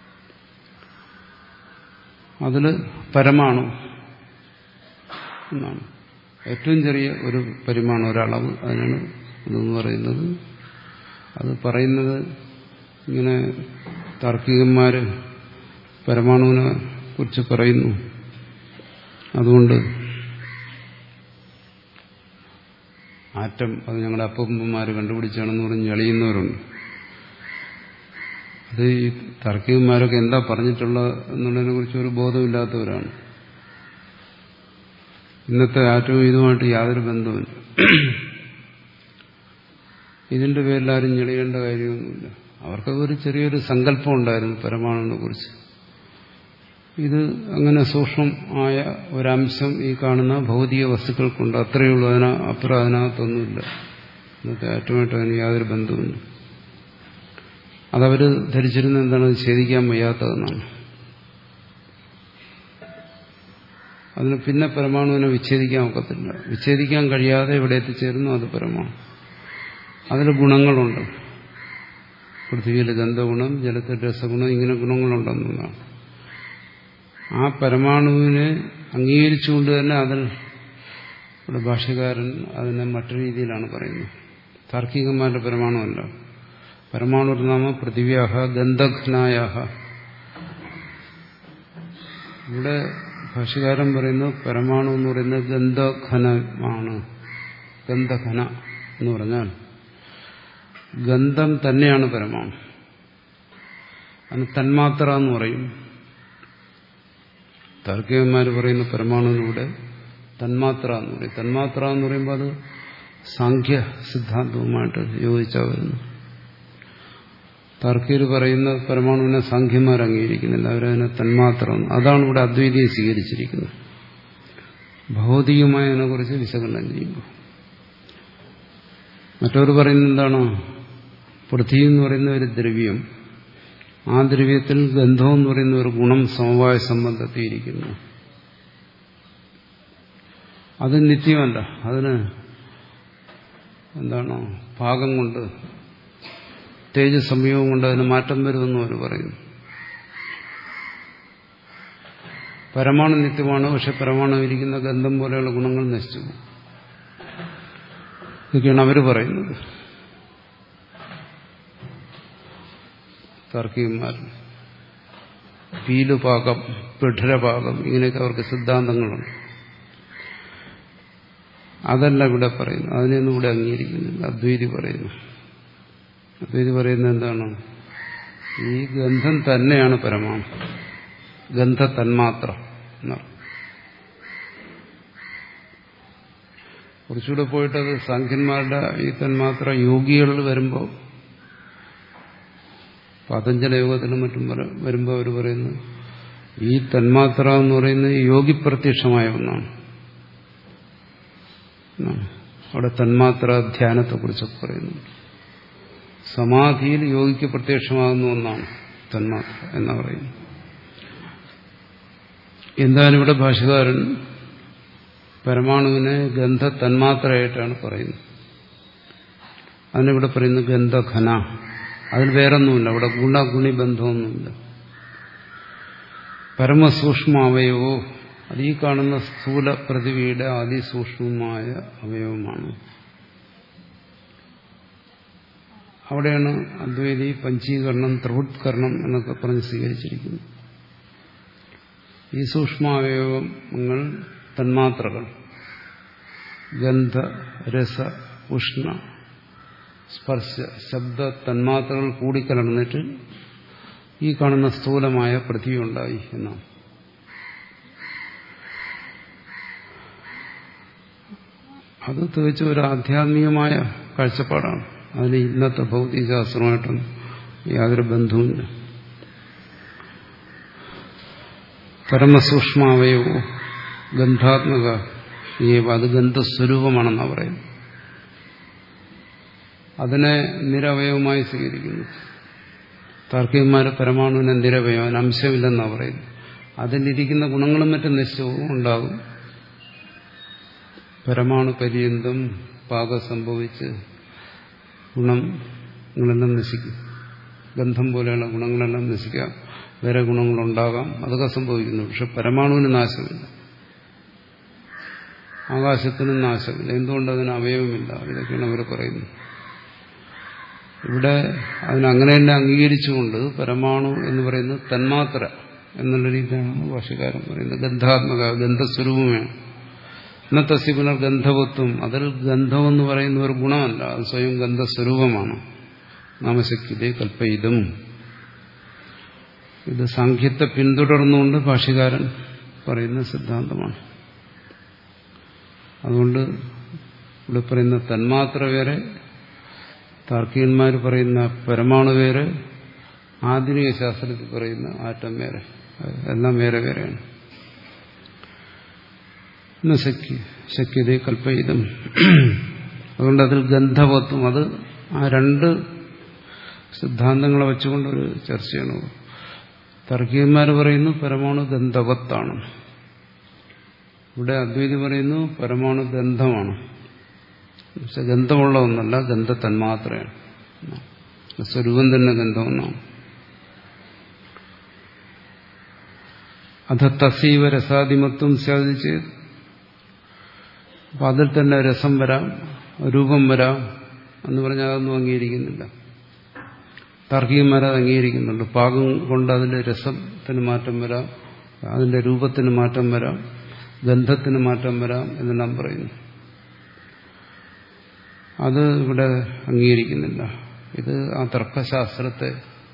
അതിൽ പരമാണു എന്നാണ് ഏറ്റവും ചെറിയ ഒരു പരിമാണം, ഒരളവ്. അതിനാണ് ഇതെന്ന് പറയുന്നത്. അത് പറയുന്നത് ഇങ്ങനെ താർക്കികന്മാർ പരമാണുവിനെ കുറിച്ച് പറയുന്നു. അതുകൊണ്ട് ആറ്റം അത് ഞങ്ങളുടെ അപ്പന്മാർ കണ്ടുപിടിച്ചാണെന്ന് പറഞ്ഞ് ഞെളിയുന്നവരുണ്ട്. അത് ഈ താർക്കികന്മാരൊക്കെ എന്താ പറഞ്ഞിട്ടുള്ളത് എന്നുള്ളതിനെ കുറിച്ച് ഒരു ബോധമില്ലാത്തവരാണ്. ഇന്നത്തെ ആറ്റവും ഇതുമായിട്ട് യാതൊരു ബന്ധവുമില്ല. ഇതിന്റെ പേരിൽ ആരും ഞെളിയേണ്ട കാര്യമൊന്നുമില്ല. അവർക്കൊരു ചെറിയൊരു സങ്കല്പം ഉണ്ടായിരുന്നു പരമാണുവിനെ കുറിച്ച്. ഇത് അങ്ങനെ സൂക്ഷ്മമായ ഒരംശം ഈ കാണുന്ന ഭൗതിക വസ്തുക്കൾക്കുണ്ട്, അത്രയേ ഉള്ളൂ. അതിന അപ്പുറം അതിനകത്തൊന്നുമില്ല. ഇന്നത്തെ ആറ്റമായിട്ട് അതിന് യാതൊരു ബന്ധവുമില്ല. അതവര് ധരിച്ചിരുന്ന എന്താണ്, അത് ഛേദിക്കാൻ വയ്യാത്തതെന്നാണ്. അതിന് പിന്നെ പരമാണുവിനെ വിച്ഛേദിക്കാൻ ഒക്കത്തില്ല. വിച്ഛേദിക്കാൻ കഴിയാതെ എവിടെ എത്തിച്ചേരുന്നു അത് പരമാണു. അതിൽ ഗുണങ്ങളുണ്ട്. പൃഥ്വിയിൽ ഗന്ധഗുണം, ജലത്തിൽ രസഗുണം, ഇങ്ങനെ ഗുണങ്ങളുണ്ടെന്നാണ്. ആ പരമാണുവിനെ അംഗീകരിച്ചുകൊണ്ട് തന്നെ അതിൽ ഇവിടെ ഭാഷ്യകാരൻ അതിനെ മറ്റു രീതിയിലാണ് പറയുന്നത്. താർക്കികന്മാരുടെ പരമാണുവല്ല. പരമാണു നാമ പൃഥിവ്യാഹ ഗന്ധഘ്നായാഹ. ഇവിടെ ഭാഷ്യകാരൻ പറയുന്നു പരമാണു എന്ന് പറയുന്നത് ഗന്ധഘനമാണ്. ഗന്ധഘന എന്ന് പറഞ്ഞാൽ ഗന്ധം തന്നെയാണ് പരമാണു. അതിന് തന്മാത്ര എന്ന് പറയും. താർക്കികന്മാർ പറയുന്ന പരമാണുവിലൂടെ തന്മാത്ര എന്ന് പറയും. തന്മാത്ര എന്ന് പറയുമ്പോൾ അത് സാഖ്യ സിദ്ധാന്തവുമായിട്ട് യോജിച്ചാ വരുന്നു. താർക്കികർ പറയുന്ന പരമാണുവിനെ സാഖ്യന്മാർ അംഗീകരിക്കുന്നില്ല. അവരതിനെ തന്മാത്ര. അതാണ് ഇവിടെ അദ്വൈതിയെ സ്വീകരിച്ചിരിക്കുന്നത്. ഭൗതികമായ അതിനെക്കുറിച്ച് വിശകലനം ചെയ്യുമ്പോൾ മറ്റവർ പറയുന്നത് എന്താണ്, പൃഥ്വി എന്ന് പറയുന്ന ഒരു ദ്രവ്യം, ആ ദ്രവ്യത്തിൽ ഗന്ധം എന്ന് പറയുന്ന ഒരു ഗുണം സമവായ സംബന്ധത്തിയിരിക്കുന്നു. അത് നിത്യമല്ല. അതിന് എന്താണ്, ഭാഗം കൊണ്ട് തേജസ് സംയോഗം കൊണ്ട് അതിന് മാറ്റം വരുമെന്ന് അവർ പറയുന്നു. പരമാണു നിത്യമാണ്. പക്ഷെ പരമാണു ഇരിക്കുന്ന ഗന്ധം പോലെയുള്ള ഗുണങ്ങൾ നശിച്ചു പോകും. ഇതൊക്കെയാണ് അവർ പറയുന്നത്. താർക്കികന്മാർ പീലുപാകം, പിഠരപാകം, ഇങ്ങനെയൊക്കെ അവർക്ക് സിദ്ധാന്തങ്ങളുണ്ട്. അതല്ല ഇവിടെ പറയുന്നു. അതിനെയൊന്നും ഇവിടെ അംഗീകരിക്കുന്നില്ല. അദ്വൈതി പറയുന്നു. അദ്വൈതി പറയുന്നത് എന്താണ്, ഈ ഗന്ധം തന്നെയാണ് പരമാണു. ഗന്ധ തന്മാത്ര എന്നാണ്. കുറച്ചുകൂടെ പോയിട്ടത് സാഖ്യന്മാരുടെ ഈ തന്മാത്ര യോഗികളിൽ വരുമ്പോൾ പതഞ്ജല യോഗത്തിലും മറ്റും വരുമ്പോൾ അവർ പറയുന്നു ഈ തന്മാത്ര എന്ന് പറയുന്നത് യോഗി പ്രത്യക്ഷമായ ഒന്നാണ്. അവിടെ തന്മാത്ര ധ്യാനത്തെക്കുറിച്ചൊക്കെ പറയുന്നു. സമാധിയിൽ യോഗിക്ക് പ്രത്യക്ഷമാകുന്ന ഒന്നാണ് തന്മാത്ര എന്ന് പറയുന്നു. എന്തായാലും ഇവിടെ ഭാഷകാരൻ പരമാണുവിനെ ഗന്ധ തന്മാത്രയായിട്ടാണ് പറയുന്നത്. അതിനിവിടെ പറയുന്നത് ഗന്ധഘന. അതിൽ വേറൊന്നുമില്ല, അവിടെ ഗുണഗുണി ബന്ധമൊന്നുമില്ല. പരമസൂക്ഷ്മ അവയവോ അത് ഈ കാണുന്ന സ്ഥൂല പൃഥിവിയുടെ അതിസൂക്ഷ്മമായ അവയവമാണ്. അവിടെയാണ് അദ്വൈതി പഞ്ചീകരണം ത്രിവൃത്കരണം എന്നൊക്കെ പറഞ്ഞ് സ്വീകരിച്ചിരിക്കുന്നത്. ഈ സൂക്ഷ്മാവയവങ്ങൾ തന്മാത്രകൾ ഗന്ധ രസ ഉഷ്ണ സ്പർശ ശബ്ദ തന്മാത്രകൾ കൂടിക്കലർന്നിട്ട് ഈ കാണുന്ന സ്ഥൂലമായ പൃഥ്വി ഉണ്ടായി എന്നാണ്. അത് തികച്ചും ഒരു ആധ്യാത്മികമായ കാഴ്ചപ്പാടാണ്. അതിന് ഇന്നത്തെ ഭൗതികശാസ്ത്രമായിട്ടും യാതൊരു ബന്ധവുമില്ല. പരമസൂക്ഷ്മാവയവോ ഗന്ധാത്മക ഏവ അത് ഗന്ധസ്വരൂപമാണെന്നാണ് പറയുന്നത്. അതിനെ നിരവയവമായി സ്വീകരിക്കുന്നു. താർക്കികന്മാരെ പരമാണുവിനെ നിരവയം, അതിന് അംശമില്ലെന്നാണ് പറയുന്നത്. അതിലിരിക്കുന്ന ഗുണങ്ങളും മറ്റും നശിച്ചവും ഉണ്ടാകും. പരമാണു പര്യന്തം പാകം സംഭവിച്ച് ഗുണങ്ങളെല്ലാം നശിക്കും. ഗന്ധം പോലെയുള്ള ഗുണങ്ങളെല്ലാം നശിക്കാം, വേറെ ഗുണങ്ങളുണ്ടാകാം, അതൊക്കെ സംഭവിക്കുന്നു. പക്ഷെ പരമാണുവിന് നാശമില്ല, ആകാശത്തിനും നാശമില്ല. എന്തുകൊണ്ട് അതിന് അവയവമില്ല? ഇതൊക്കെയാണ് അവർ പറയുന്നത്. ഇവിടെ അതിനങ്ങനെ അംഗീകരിച്ചുകൊണ്ട് പരമാണു എന്ന് പറയുന്നത് തന്മാത്ര എന്നുള്ള രീതിയിലാണ് ഭാഷകാരൻ പറയുന്നത്. ഗന്ധാത്മക ഗന്ധസ്വരൂപമാണ്. ഇന്നത്തെ പുനർ ഗന്ധവത്വം, അതിൽ ഗന്ധമെന്ന് പറയുന്ന ഒരു ഗുണമല്ല, അത് സ്വയം ഗന്ധസ്വരൂപമാണ്. നാമശക്തിയെ കൽപ്പയിതും. ഇത് സാഖ്യത്തെ പിന്തുടർന്നുകൊണ്ട് ഭാഷകാരൻ പറയുന്ന സിദ്ധാന്തമാണ്. അതുകൊണ്ട് ഇവിടെ പറയുന്ന തന്മാത്ര വേറെ, താർക്കികന്മാർ പറയുന്ന പരമാണു വേറെ, ആധുനിക ശാസ്ത്രത്തിൽ പറയുന്ന ആറ്റം വേറെ, എല്ലാം വേറെ വേറെയാണ്. ശക്തി ശക്യതയെ കൽപ്പയിതും. അതുകൊണ്ട് അതിൽ ഗന്ധവത്വം, അത് ആ രണ്ട് സിദ്ധാന്തങ്ങളെ വെച്ചുകൊണ്ടൊരു ചർച്ചയാണ്. താർക്കികന്മാർ പറയുന്നു പരമാണു ഗന്ധവത്താണ്. ഇവിടെ അദ്വൈതി പറയുന്നു പരമാണു ഗന്ധമാണ്. പക്ഷെ ഗന്ധമുള്ള ഒന്നല്ല, ഗന്ധ തന്മാത്രയാണ്. സ്വരൂപം തന്നെ ഗന്ധമെന്നാണ്. അത് തസീവ രസാദിമത്വം സാധിച്ച്, അപ്പൊ അതിൽ തന്നെ രസം വരാം, രൂപം വരാം എന്ന് പറഞ്ഞാൽ അതൊന്നും അംഗീകരിക്കുന്നില്ല. താർക്കികന്മാരത് അംഗീകരിക്കുന്നുണ്ട്. പാകം കൊണ്ട് അതിന്റെ രസത്തിന് മാറ്റം വരാം, അതിന്റെ രൂപത്തിന് മാറ്റം വരാം, ഗന്ധത്തിന് മാറ്റം വരാം എന്നെല്ലാം പറയുന്നു. അത് ഇവിടെ അംഗീകരിക്കുന്നില്ല. ഇത് ആ തർക്കശാസ്ത്രത്തെ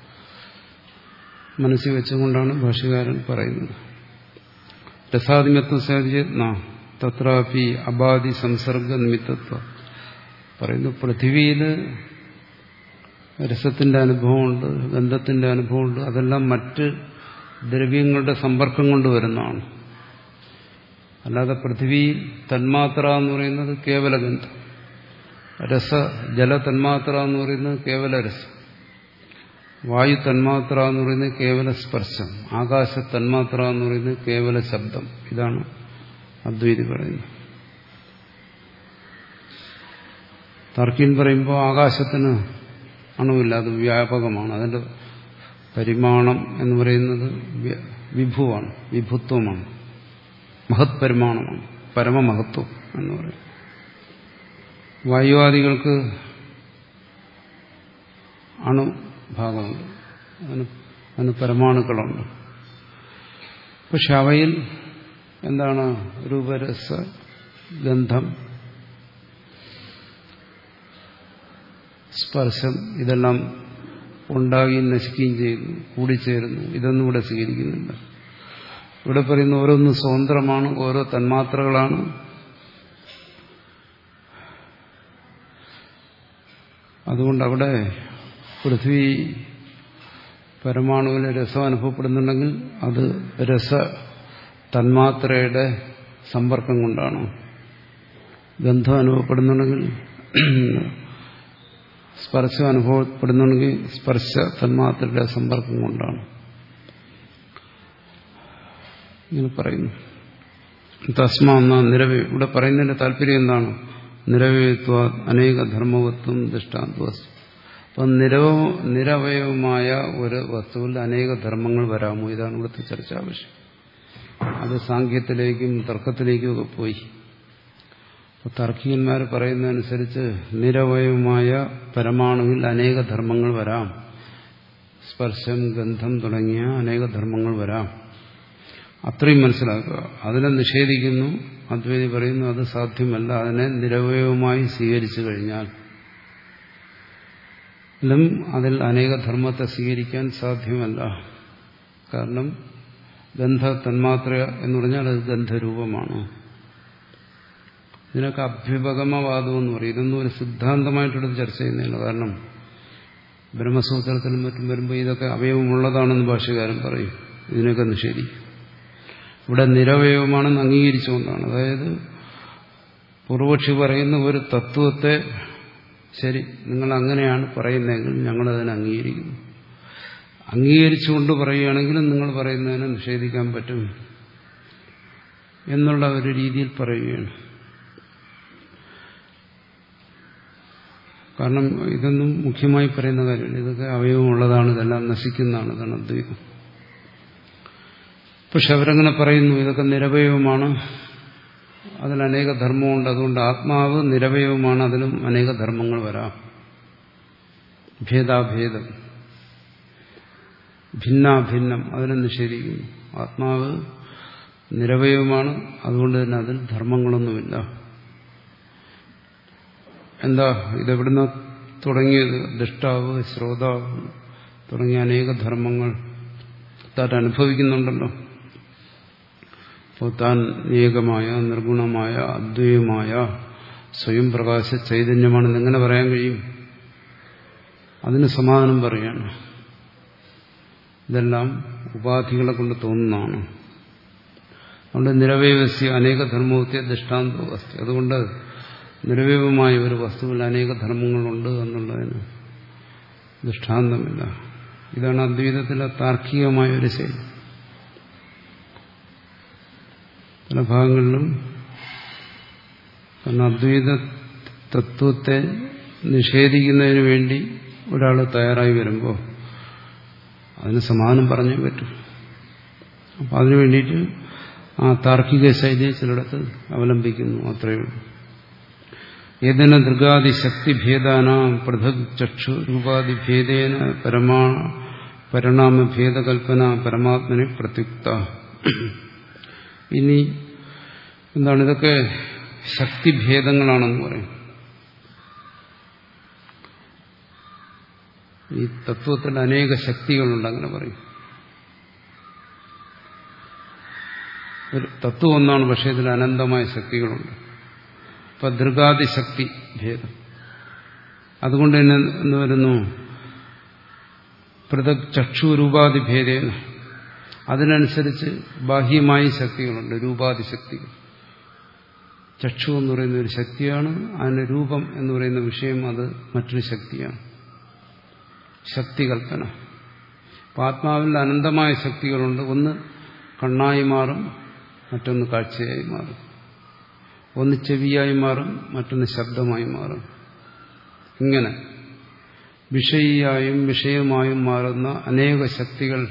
മനസ്സിൽ വെച്ചുകൊണ്ടാണ് ഭാഷ്യകാരൻ പറയുന്നത്. രസാദിമത്വം സാധിച്ച തത്രാപി അബാധി സംസർഗ നിമിത്തത്വം പറയുന്നു. പൃഥിവിയിൽ രസത്തിന്റെ അനുഭവമുണ്ട്, ഗന്ധത്തിന്റെ അനുഭവമുണ്ട്. അതെല്ലാം മറ്റ് ദ്രവ്യങ്ങളുടെ സമ്പർക്കം കൊണ്ട് വരുന്നതാണ്. അല്ലാതെ പൃഥിവി തന്മാത്ര എന്ന് പറയുന്നത് കേവല ഗന്ധം, രസ ജല തന്മാത്ര എന്ന് പറയുന്നത് കേവല രസം, വായു തന്മാത്ര എന്ന് പറയുന്നത് കേവല സ്പർശം, ആകാശ തന്മാത്ര എന്ന് പറയുന്നത് കേവല ശബ്ദം. ഇതാണ് അദ്വൈതി പറയുന്നത്. താർക്കികൻ പറയുമ്പോൾ ആകാശത്തിന് അണുവില്ല, അത് വ്യാപകമാണ്. അതിന്റെ പരിമാണം എന്ന് പറയുന്നത് വിഭുവാണ്, വിഭുത്വമാണ്, മഹത് പരിമാണമാണ്, പരമമഹത്വം എന്ന് പറയും. വായുവാദികൾക്ക് അണുഭാഗമുണ്ട്, അതിന് അതിന് പരമാണുക്കളുണ്ട്. പക്ഷെ അവയിൽ എന്താണ് രൂപരസ ഗന്ധം സ്പർശം ഇതെല്ലാം ഉണ്ടാകുകയും നശിക്കുകയും ചെയ്യുന്നു, കൂടിച്ചേരുന്നു. ഇതൊന്നും ഇവിടെ സ്വീകരിക്കുന്നില്ല. ഇവിടെ പറയുന്ന ഓരോന്നും സ്വതന്ത്രമാണ്, ഓരോ തന്മാത്രകളാണ്. അതുകൊണ്ട് അവിടെ പൃഥ്വി പരമാണുവിന് രസം അനുഭവപ്പെടുന്നുണ്ടെങ്കിൽ അത് രസ തന്മാത്രയുടെ സമ്പർക്കം കൊണ്ടാണ്. ഗന്ധം അനുഭവപ്പെടുന്നുണ്ടെങ്കിൽ, സ്പർശം അനുഭവപ്പെടുന്നുണ്ടെങ്കിൽ സ്പർശ തന്മാത്രയുടെ സമ്പർക്കം കൊണ്ടാണ്. ഇങ്ങനെ പറയുന്നു. തസ്മാ എന്ന നിരവ ഇവിടെ പറയുന്നതിന്റെ താല്പര്യം എന്താണ്? നിരവയത്വ അനേക ധർമ്മവത്വം ദൃഷ്ടാന്തവസ്തു. അപ്പം നിരവ നിരവയവമായ ഒരു വസ്തുവിൽ അനേക ധർമ്മങ്ങൾ വരാമോ? ഇതാണ് ഇവിടുത്തെ ചർച്ചാ വിഷയം. അത് സാഖ്യത്തിലേക്കും തർക്കത്തിലേക്കും ഒക്കെ പോയി. അപ്പോൾ തർക്കികന്മാർ പറയുന്നതനുസരിച്ച് നിരവയവമായ പരമാണുവിൽ അനേക ധർമ്മങ്ങൾ വരാം. സ്പർശം, ഗന്ധം തുടങ്ങിയ അനേക ധർമ്മങ്ങൾ വരാം. അത്രയും മനസ്സിലാക്കുക. അതിനെ നിഷേധിക്കുന്നു. അദ്വൈതി പറയുന്നു അത് സാധ്യമല്ല. അതിനെ നിരവയവമായി സ്വീകരിച്ചു കഴിഞ്ഞാൽ അതിൽ അനേക ധർമ്മത്തെ സ്വീകരിക്കാൻ സാധ്യമല്ല. കാരണം ഗന്ധ തന്മാത്ര എന്ന് പറഞ്ഞാൽ അത് ഗന്ധരൂപമാണ്. ഇതിനൊക്കെ അഭ്യുപഗമവാദം എന്ന് പറയും. ഇതൊന്നും ഒരു സിദ്ധാന്തമായിട്ടെടുത്ത് ചർച്ച ചെയ്യുന്നില്ല. കാരണം ബ്രഹ്മസൂത്രത്തിലും മറ്റും വരുമ്പോൾ ഇതൊക്കെ അവയവമുള്ളതാണെന്ന് ഭാഷ്യകാരൻ പറയും. ഇതിനൊക്കെ നിഷേധിക്കും. ഇവിടെ നിരവയവമാണെന്ന് അംഗീകരിച്ചുകൊണ്ടാണ്. അതായത് പൂർവക്ഷി പറയുന്ന ഒരു തത്വത്തെ ശരി നിങ്ങൾ അങ്ങനെയാണ് പറയുന്നതെങ്കിൽ ഞങ്ങളതിനെ അംഗീകരിക്കുന്നു. അംഗീകരിച്ചുകൊണ്ട് പറയുകയാണെങ്കിലും നിങ്ങൾ പറയുന്നതിനെ നിഷേധിക്കാൻ പറ്റും എന്നുള്ള ഒരു രീതിയിൽ പറയുകയാണ്. കാരണം ഇതൊന്നും മുഖ്യമായി പറയുന്ന കാര്യമില്ല. ഇതൊക്കെ അവയവമുള്ളതാണ്, ഇതെല്ലാം നശിക്കുന്നതാണ്, ഇതാണ് അദ്വൈതം. പക്ഷെ അവരങ്ങനെ പറയുന്നു ഇതൊക്കെ നിരവയവമാണ്, അതിൽ അനേക ധർമ്മമുണ്ട്. അതുകൊണ്ട് ആത്മാവ് നിരവയവമാണ്, അതിലും അനേക ധർമ്മങ്ങൾ വരാം. ഭേദാഭേദം, ഭിന്നാഭിന്നം അതിനെ നിഷേധിക്കുന്നു. ആത്മാവ് നിരവയവമാണ്, അതുകൊണ്ട് തന്നെ അതിൽ ധർമ്മങ്ങളൊന്നുമില്ല. എന്താ ഇതെവിടുന്ന തുടങ്ങിയത്? ദൃഷ്ടാവ്, ശ്രോതാവ് തുടങ്ങിയ അനേക ധർമ്മങ്ങൾ താൻ അനുഭവിക്കുന്നുണ്ടല്ലോ. അപ്പോൾ താൻ ഏകമായ നിർഗുണമായ അദ്വൈതമായ സ്വയം പ്രകാശ ചൈതന്യമാണെന്ന് എങ്ങനെ പറയാൻ കഴിയും? അതിന് സമാധാനം പറയാണ്. ഇതെല്ലാം ഉപാധികളെ കൊണ്ട് തോന്നുന്നതാണ്. അതുകൊണ്ട് നിരവയവസ്യ അനേക ധർമ്മവത്യ ദൃഷ്ടാന്തോ അസ്തി. അതുകൊണ്ട് നിരവയവമായ ഒരു വസ്തുവിൽ അനേക ധർമ്മങ്ങളുണ്ട് എന്നുള്ളതിന് ദൃഷ്ടാന്തമില്ല. ഇതാണ് അദ്വൈതത്തിലെ താർക്കികമായ ഒരു ശൈലി. പല ഭാഗങ്ങളിലും കാരണം അദ്വൈത തത്വത്തെ നിഷേധിക്കുന്നതിന് വേണ്ടി ഒരാൾ തയ്യാറായി വരുമ്പോൾ അതിന് സമാധാനം പറഞ്ഞേ പറ്റും. അപ്പം അതിനു വേണ്ടിയിട്ട് ആ താർക്കിക ശൈലിയെ ചിലയിടത്ത് അവലംബിക്കുന്നു. അത്രയേ ഉള്ളൂ. ഏതന ദൃഗാദിശക്തിഭേദാന പൃഥക് ചക്ഷു രൂപാദിഭേദേന പരമാ പരിണാമഭേദകൽപ്പന പരമാത്മനെ പ്രത്യുക്ത. ഇനി എന്താണ്? ഇതൊക്കെ ശക്തിഭേദങ്ങളാണെന്ന് പറയും. ഈ തത്വത്തിൽ അനേക ശക്തികളുണ്ട്, അങ്ങനെ പറയും. ഒരു തത്വം ഒന്നാണ്, പക്ഷേ ഇതിൽ അനന്തമായ ശക്തികളുണ്ട്. ഇപ്പൊ ദൃഗാദിശക്തി ഭേദം. അതുകൊണ്ട് തന്നെ എന്ന് വരുന്നു പൃഥക് ചക്ഷുരൂപാദിഭേദേന. അതിനനുസരിച്ച് ബാഹ്യമായി ശക്തികളുണ്ട്, രൂപാദിശക്തികൾ. ചക്ഷു എന്ന് പറയുന്ന ഒരു ശക്തിയാണ്, അതിന് രൂപം എന്ന് പറയുന്ന വിഷയം അത് മറ്റൊരു ശക്തിയാണ്. ശക്തികൽപ്പന. അപ്പം ആത്മാവിൽ അനന്തമായ ശക്തികളുണ്ട്. ഒന്ന് കണ്ണായി മാറും, മറ്റൊന്ന് കാഴ്ചയായി മാറും. ഒന്ന് ചെവിയായി മാറും, മറ്റൊന്ന് ശബ്ദമായി മാറും. ഇങ്ങനെ വിഷയിയായും വിഷയമായും മാറുന്ന അനേക ശക്തികൾ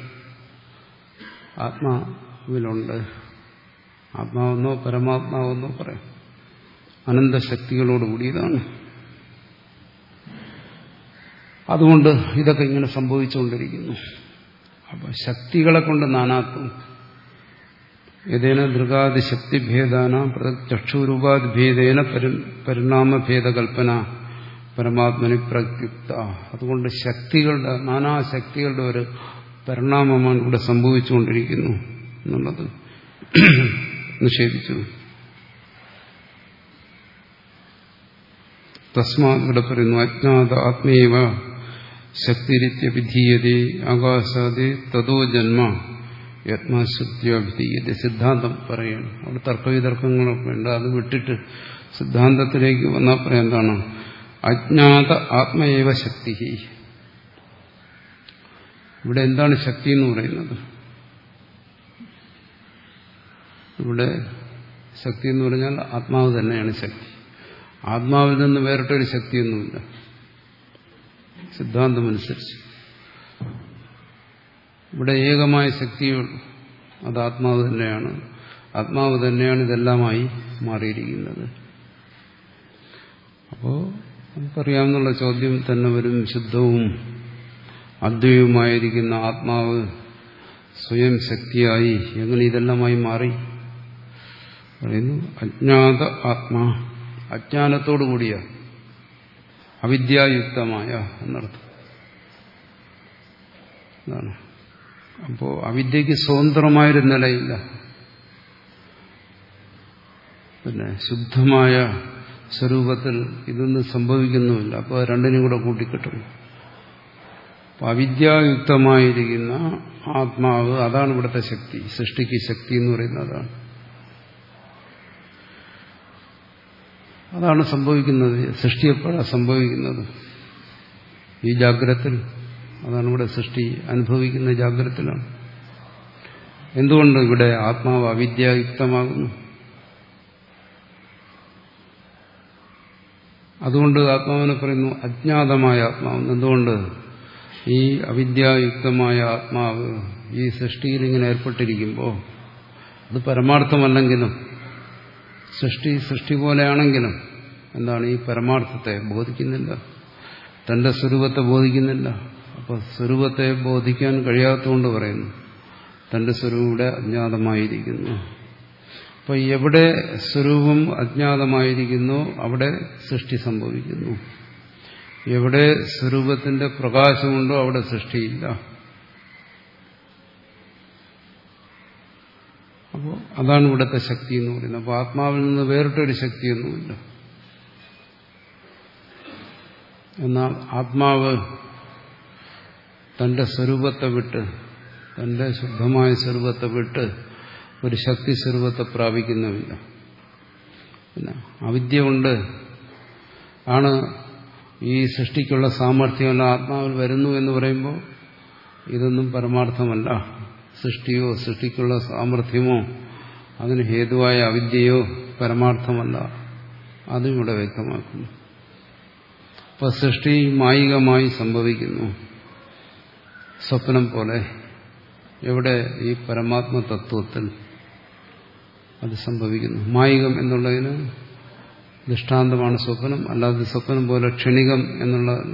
ആത്മാവിലുണ്ട്. ആത്മാവെന്നോ പരമാത്മാവെന്നോ പറയാം. അനന്തശക്തികളോടുകൂടിയതാണ്. അതുകൊണ്ട് ഇതൊക്കെ ഇങ്ങനെ സംഭവിച്ചുകൊണ്ടിരിക്കുന്നു. അപ്പം ശക്തികളെ കൊണ്ട് നാനാത്വം. ഏതേന ദൃഗാദിശക്തിഭേദാന ചക്ഷുരൂപാദിഭേദേന പരിണാമഭേദകൽപ്പന പരമാത്മനി പ്രത്യുക്ത. അതുകൊണ്ട് ശക്തികളുടെ നാനാശക്തികളുടെ ഒരു പരിണാമമാണ് ഇവിടെ സംഭവിച്ചുകൊണ്ടിരിക്കുന്നു എന്നുള്ളത് നിഷേധിച്ചു. തസ്മാത് ഇവിടെ പറയുന്നു അജ്ഞാത ആത്മേവ ശക്തിരിത്യഭിധീയതേ ആകാശാദി തതോ ജന്മ യത്മാശുദ്ധ്യഭിധീയത. സിദ്ധാന്തം പറയാണ്. അവിടെ തർക്കവിതർക്കങ്ങളൊക്കെ ഉണ്ട്. അത് വിട്ടിട്ട് സിദ്ധാന്തത്തിലേക്ക് വന്നാൽ പറയാം എന്താണ്? അജ്ഞാത ആത്മേവ ശക്തി. ഇവിടെ എന്താണ് ശക്തി എന്ന് പറയുന്നത്? ഇവിടെ ശക്തി എന്ന് പറഞ്ഞാൽ ആത്മാവ് തന്നെയാണ് ശക്തി. ആത്മാവിൽ നിന്ന് വേറിട്ടൊരു ശക്തിയൊന്നുമില്ല സിദ്ധാന്തമനുസരിച്ച്. ഇവിടെ ഏകമായ ശക്തിയുള്ളൂ. അത് ആത്മാവ് തന്നെയാണ്. ആത്മാവ് തന്നെയാണ് ഇതെല്ലാമായി മാറിയിരിക്കുന്നത്. അപ്പോൾ നമുക്കറിയാവുന്നുള്ള ചോദ്യം തന്നെ വരും. ശുദ്ധവും അദ്വൈതവുമായിരിക്കുന്ന ആത്മാവ് സ്വയം ശക്തിയായി എങ്ങനെ ഇതെല്ലാമായി മാറി? പറയുന്നു അജ്ഞാത ആത്മാ, അജ്ഞാനത്തോടു കൂടിയ അവിദ്യായുക്തമായ എന്നർത്ഥം. അതാണ്. അപ്പോ അവിദ്യക്ക് സ്വതന്ത്രമായൊരു നിലയില്ല. പിന്നെ ശുദ്ധമായ സ്വരൂപത്തിൽ ഇതൊന്നും സംഭവിക്കുന്നുമില്ല. അപ്പോൾ രണ്ടിനും കൂടെ കൂട്ടിക്കെട്ടുന്നു. അപ്പൊ അവിദ്യായുക്തമായിരിക്കുന്ന ആത്മാവ്, അതാണ് ഇവിടുത്തെ ശക്തി. സൃഷ്ടിക്ക് ശക്തി എന്ന് പറയുന്നത് അതാണ്. അതാണ് സംഭവിക്കുന്നത്. സൃഷ്ടി എപ്പോഴാണ് സംഭവിക്കുന്നത്? ഈ ജാഗ്രതത്തിൽ. അതാണ് ഇവിടെ സൃഷ്ടി അനുഭവിക്കുന്ന ജാഗ്രതത്തിലാണ്. എന്തുകൊണ്ട് ഇവിടെ ആത്മാവ് അവിദ്യായുക്തമാകുന്നു? അതുകൊണ്ട് ആത്മാവിനെ പറയുന്നു അജ്ഞാതമായ ആത്മാവ്. എന്തുകൊണ്ട്? ഈ അവിദ്യായുക്തമായ ആത്മാവ് ഈ സൃഷ്ടിയിൽ ഇങ്ങനെ ഏർപ്പെട്ടിരിക്കുമ്പോൾ അത് പരമാർത്ഥമല്ലെങ്കിലും, സൃഷ്ടി സൃഷ്ടി പോലെയാണെങ്കിലും എന്താണ്? ഈ പരമാർത്ഥത്തെ ബോധിക്കുന്നില്ല, തന്റെ സ്വരൂപത്തെ ബോധിക്കുന്നില്ല. അപ്പോൾ സ്വരൂപത്തെ ബോധിക്കാൻ കഴിയാത്തതുകൊണ്ട് പറയുന്നു തന്റെ സ്വരൂപം ഇവിടെ അജ്ഞാതമായിരിക്കുന്നു. അപ്പോൾ എവിടെ സ്വരൂപം അജ്ഞാതമായിരിക്കുന്നു അവിടെ സൃഷ്ടി സംഭവിക്കുന്നു. എവിടെ സ്വരൂപത്തിന്റെ പ്രകാശമുണ്ടോ അവിടെ സൃഷ്ടിയില്ല. അപ്പോൾ അതാണ് ഇവിടുത്തെ ശക്തി എന്ന് പറയുന്നത്. അപ്പോൾ ആത്മാവിൽ നിന്ന് വേറിട്ടൊരു ശക്തിയൊന്നുമില്ല. എന്നാൽ ആത്മാവ് തന്റെ സ്വരൂപത്തെ വിട്ട്, തന്റെ ശുദ്ധമായ സ്വരൂപത്തെ വിട്ട് ഒരു ശക്തി സ്വരൂപത്തെ പ്രാപിക്കുന്നുമില്ല. പിന്നെ അവിദ്യ കൊണ്ട് ആണ് ഈ സൃഷ്ടിക്കുള്ള സാമർഥ്യമല്ല ആത്മാവിൽ വരുന്നു എന്ന് പറയുമ്പോൾ ഇതൊന്നും പരമാർത്ഥമല്ല. സൃഷ്ടിയോ സൃഷ്ടിക്കുള്ള സാമർഥ്യമോ അതിന് ഹേതുവായ അവിദ്യയോ പരമാർത്ഥമല്ല. അതും ഇവിടെ വ്യക്തമാക്കുന്നു. അപ്പോൾ സൃഷ്ടി മായികമായി സംഭവിക്കുന്നു, സ്വപ്നം പോലെ. എവിടെ? ഈ പരമാത്മ തത്വത്തിൽ അത് സംഭവിക്കുന്നു. മായികം എന്നുള്ളതിന് ദൃഷ്ടാന്തമാണ് സ്വപ്നം. അല്ലാതെ സ്വപ്നം പോലെ ക്ഷണികം എന്നുള്ളതല്ല.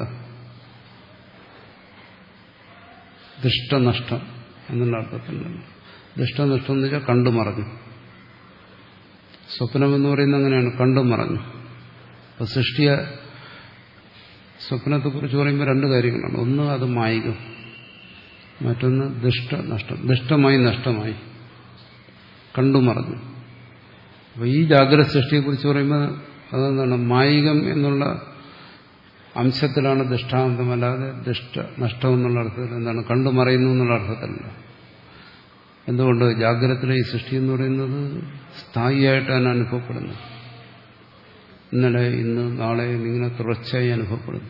ദൃഷ്ടനഷ്ടം എന്നുള്ള അർത്ഥത്തിലല്ല. ദൃഷ്ടനഷ്ടം എന്ന് വെച്ചാൽ കണ്ടുമറഞ്ഞു. സ്വപ്നം എന്ന് പറയുന്നത് അങ്ങനെയാണ്, കണ്ടുമറഞ്ഞു. അപ്പൊ സൃഷ്ടിയ സ്വപ്നത്തെക്കുറിച്ച് പറയുമ്പോൾ രണ്ട് കാര്യങ്ങളാണ്. ഒന്ന് അത് മായികം, മറ്റൊന്ന് ദൃഷ്ടനഷ്ടം. ദൃഷ്ടമായി നഷ്ടമായി, കണ്ടുമറഞ്ഞു. അപ്പോൾ ഈ ജാഗ്രത സൃഷ്ടിയെക്കുറിച്ച് പറയുമ്പോൾ അതെന്താണ്? മായികം എന്നുള്ള അംശത്തിലാണ് ദൃഷ്ടാന്തം, അല്ലാതെ ദൃഷ്ട നഷ്ടം എന്നുള്ള അർത്ഥത്തിൽ എന്താണ്? കണ്ടുമറയുന്നു എന്നുള്ള അർത്ഥത്തിലല്ല. എന്തുകൊണ്ട്? ജാഗ്രതത്തിലെ ഈ സൃഷ്ടി എന്ന് പറയുന്നത് സ്ഥായിയായിട്ടാണ് അനുഭവപ്പെടുന്നത്. ഇന്നലെ ഇന്ന് നാളെ ഇങ്ങനെ തുടർച്ചയായി അനുഭവപ്പെടുന്നു.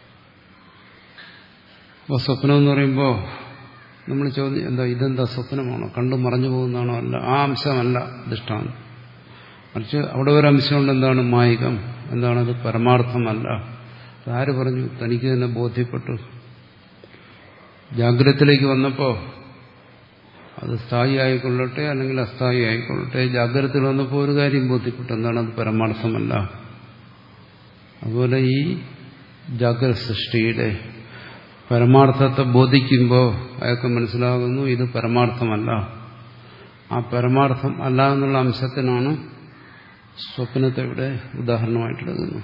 അപ്പോൾ സ്വപ്നം എന്ന് പറയുമ്പോൾ നമ്മൾ ചോദ്യം എന്താ, ഇതെന്താ സ്വപ്നമാണോ, കണ്ടു മറഞ്ഞു പോകുന്നതാണോ? അല്ല, ആ അംശമല്ല ദൃഷ്ടാന്തം. മറിച്ച് അവിടെ ഒരു അംശമുണ്ട്. എന്താണ്? മായികം. എന്താണത്? പരമാർത്ഥമല്ല. ആര് പറഞ്ഞു? തനിക്ക് തന്നെ ബോധ്യപ്പെട്ടു. ജാഗ്രതത്തിലേക്ക് വന്നപ്പോൾ അത് സ്ഥായി ആയിക്കൊള്ളട്ടെ അല്ലെങ്കിൽ അസ്ഥായി ആയിക്കൊള്ളട്ടെ, ജാഗ്രതത്തിൽ വന്നപ്പോൾ ഒരു കാര്യം ബോധ്യപ്പെട്ടു. എന്താണ്? അത് പരമാർത്ഥമല്ല. അതുപോലെ ഈ ജാഗ്രത സൃഷ്ടിയുടെ പരമാർത്ഥത്തെ ബോധിക്കുമ്പോൾ അയാൾക്ക് മനസ്സിലാകുന്നു ഇത് പരമാർത്ഥമല്ല. ആ പരമാർത്ഥം അല്ല എന്നുള്ള അംശത്തിനാണ് സ്വപ്നത്തെ ഇവിടെ ഉദാഹരണമായിട്ടെടുക്കുന്നത്.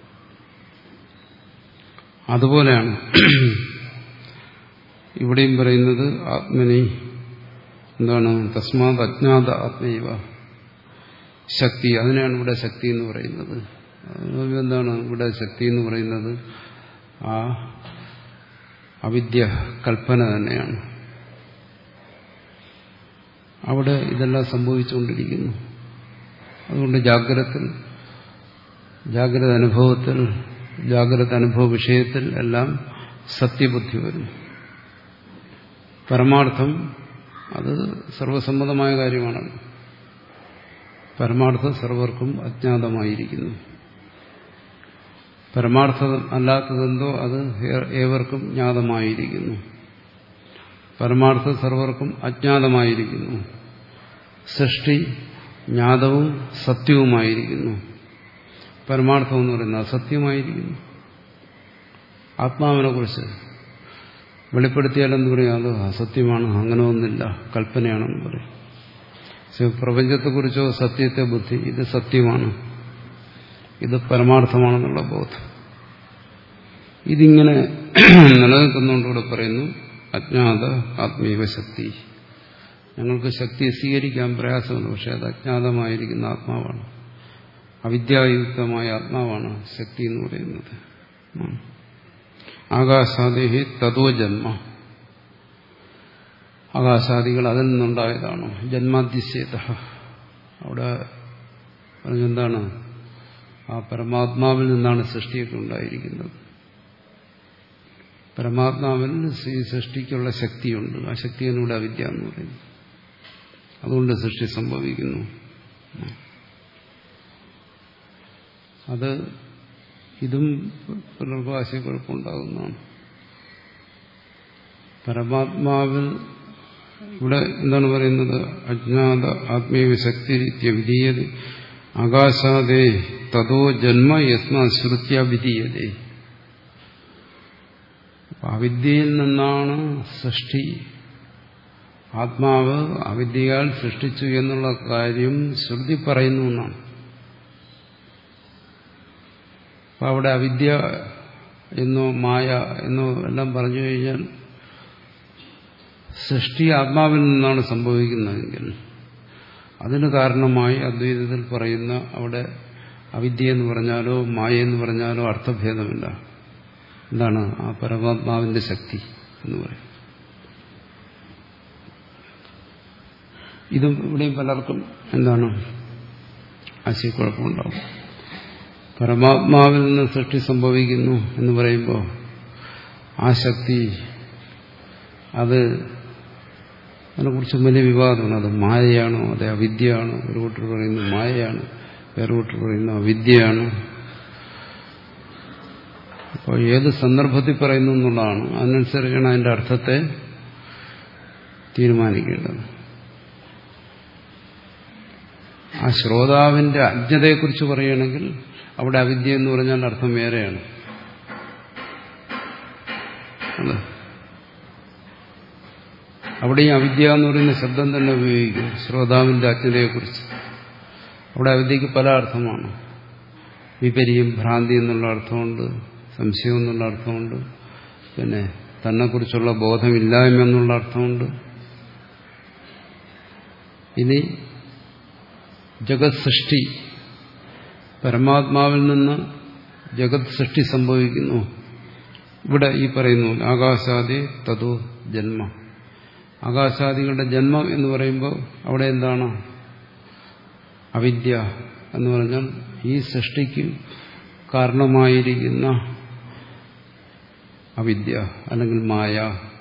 അതുപോലെയാണ് ഇവിടെയും പറയുന്നത് ആത്മനി എന്താണ്? തസ്മാത് അജ്ഞാത ആത്മൈവ ശക്തി. അതിനാണ് ഇവിടെ ശക്തി എന്ന് പറയുന്നത്. എന്താണ് ഇവിടെ ശക്തി എന്ന് പറയുന്നത്? ആ അവിദ്യ കൽപ്പന തന്നെയാണ്. അവിടെ ഇതെല്ലാം സംഭവിച്ചുകൊണ്ടിരിക്കുന്നു. അതുകൊണ്ട് ജാഗ്രത ജാഗ്രത അനുഭവത്തിൽ ജാഗ്രത അനുഭവ വിഷയത്തിൽ എല്ലാം സത്യബുദ്ധി വരുന്നു. പരമാർത്ഥം അത് സർവസമ്മതമായ കാര്യമാണ്. പരമാർത്ഥം സർവർക്കും അജ്ഞാതമായിരിക്കുന്നു. പരമാർത്ഥം അല്ലാത്തതെന്തോ അത് ഏവർക്കും ജ്ഞാതമായിരിക്കുന്നു. പരമാർത്ഥം സർവർക്കും അജ്ഞാതമായിരിക്കുന്നു. സൃഷ്ടി ജ്ഞാതവും സത്യവുമായിരിക്കുന്നു. പരമാർത്ഥം എന്ന് പറയുന്നത് അസത്യമായിരിക്കുന്നു. ആത്മാവിനെ കുറിച്ച് വെളിപ്പെടുത്തിയാലെന്ന് പറയാം അത് അസത്യമാണ്, അങ്ങനെ ഒന്നില്ല, കൽപ്പനയാണെന്ന് പറയും. പ്രപഞ്ചത്തെക്കുറിച്ചോ സത്യത്തെ ബുദ്ധി ഇത് സത്യമാണ്, ഇത് പരമാർത്ഥമാണെന്നുള്ള ബോധം ഇതിങ്ങനെ നിലനിൽക്കുന്നുകൊണ്ടിവിടെ പറയുന്നു അജ്ഞാത ആത്മീയ ശക്തി. ഞങ്ങൾക്ക് ശക്തിയെ സ്വീകരിക്കാൻ പ്രയാസമുണ്ട്, പക്ഷെ അത് അജ്ഞാതമായിരിക്കുന്ന ആത്മാവാണ്, അവിദ്യായുക്തമായ ആത്മാവാണ് ശക്തി എന്ന് പറയുന്നത്. ആകാശാദേഹി തതോ ജന്മ, ആകാശാദികൾ അതിൽ നിന്നുണ്ടായതാണ്. ജന്മാദ്യസ്യത അവിടെ പറഞ്ഞെന്താണ്? ആ പരമാത്മാവിൽ നിന്നാണ് സൃഷ്ടിയൊക്കെ ഉണ്ടായിരിക്കുന്നത്. പരമാത്മാവിൽ ഈ സൃഷ്ടിക്കുള്ള ശക്തിയുണ്ട്. ആ ശക്തിയാണ് ഇവിടെ അവിദ്യ എന്ന് പറയുന്നത്. അതുകൊണ്ട് സൃഷ്ടി സംഭവിക്കുന്നു. അത് ഇതും പലർക്കും ആശയക്കുഴപ്പമുണ്ടാകുന്നതാണ്. പരമാത്മാവിൽ ഇവിടെ എന്താണ് പറയുന്നത്? അജ്ഞാത ആത്മീയ ശക്തി വിധീയത ആകാശാദേ തതോ ജന്മ യസ്മാ ശ്രുത്യ വിധീയതേ. അവിദ്യയിൽ നിന്നാണ് സൃഷ്ടി. ആത്മാവ് അവിദ്യയാൽ സൃഷ്ടിച്ചു എന്നുള്ള കാര്യം ശ്രുതി പറയുന്നു എന്നാണ്. അപ്പം അവിടെ അവിദ്യ എന്നോ മായ എന്നോ എല്ലാം പറഞ്ഞു കഴിഞ്ഞാൽ സൃഷ്ടി ആത്മാവിൽ നിന്നാണ് സംഭവിക്കുന്നതെങ്കിൽ അതിന് കാരണമായി അദ്വൈതത്തിൽ പറയുന്ന അവിടെ അവിദ്യ എന്ന് പറഞ്ഞാലോ മായ എന്ന് പറഞ്ഞാലോ അർത്ഥഭേദമില്ല. എന്താണ്? ആ പരമാത്മാവിന്റെ ശക്തി എന്ന് പറയും. ഇതും ഇവിടെയും പലർക്കും എന്താണ് ആശയക്കുഴപ്പമുണ്ടാവും. പരമാത്മാവിൽ നിന്ന് സൃഷ്ടി സംഭവിക്കുന്നു എന്ന് പറയുമ്പോൾ ആ ശക്തി അത് അതിനെക്കുറിച്ച് വലിയ വിവാദമാണ്. അത് മായയാണോ അതെ അവിദ്യയാണോ? ഒരു കൂട്ടർ പറയുന്നു മായയാണ്, വേറെ കൂട്ടർ പറയുന്നു അവിദ്യയാണ്. അപ്പോൾ ഏത് സന്ദർഭത്തിൽ പറയുന്നു എന്നുള്ളതാണ്. അതിനനുസരിച്ചാണ് അതിന്റെ അർത്ഥത്തെ തീരുമാനിക്കേണ്ടത്. ആ ശ്രോതാവിന്റെ അജ്ഞതയെക്കുറിച്ച് പറയുകയാണെങ്കിൽ അവിടെ അവിദ്യ എന്ന് പറഞ്ഞാൽ അർത്ഥം വേറെയാണ്. അതെ, അവിടെയും അവിദ്യ എന്ന് പറയുന്ന ശബ്ദം തന്നെ ഉപയോഗിക്കും ശ്രോതാവിന്റെ അജ്ഞതയെക്കുറിച്ച്. അവിടെ അവിദ്യക്ക് പല അർത്ഥമാണ്. വിപര്യം, ഭ്രാന്തി എന്നുള്ള അർത്ഥമുണ്ട്, സംശയം എന്നുള്ള അർത്ഥമുണ്ട്, പിന്നെ തന്നെക്കുറിച്ചുള്ള ബോധമില്ലായ്മ എന്നുള്ള അർത്ഥമുണ്ട്. ഇനി ജഗത് സൃഷ്ടി, പരമാത്മാവിൽ നിന്ന് ജഗത് സൃഷ്ടി സംഭവിക്കുന്നു. ഇവിടെ ഈ പറയുന്നു ആകാശാദി തതോ ജന്മ. ആകാശാദികളുടെ ജന്മം എന്ന് പറയുമ്പോൾ അവിടെ എന്താണ്? അവിദ്യ എന്ന് പറഞ്ഞാൽ ഈ സൃഷ്ടിക്ക് കാരണമായിരിക്കുന്ന അവിദ്യ അല്ലെങ്കിൽ മായ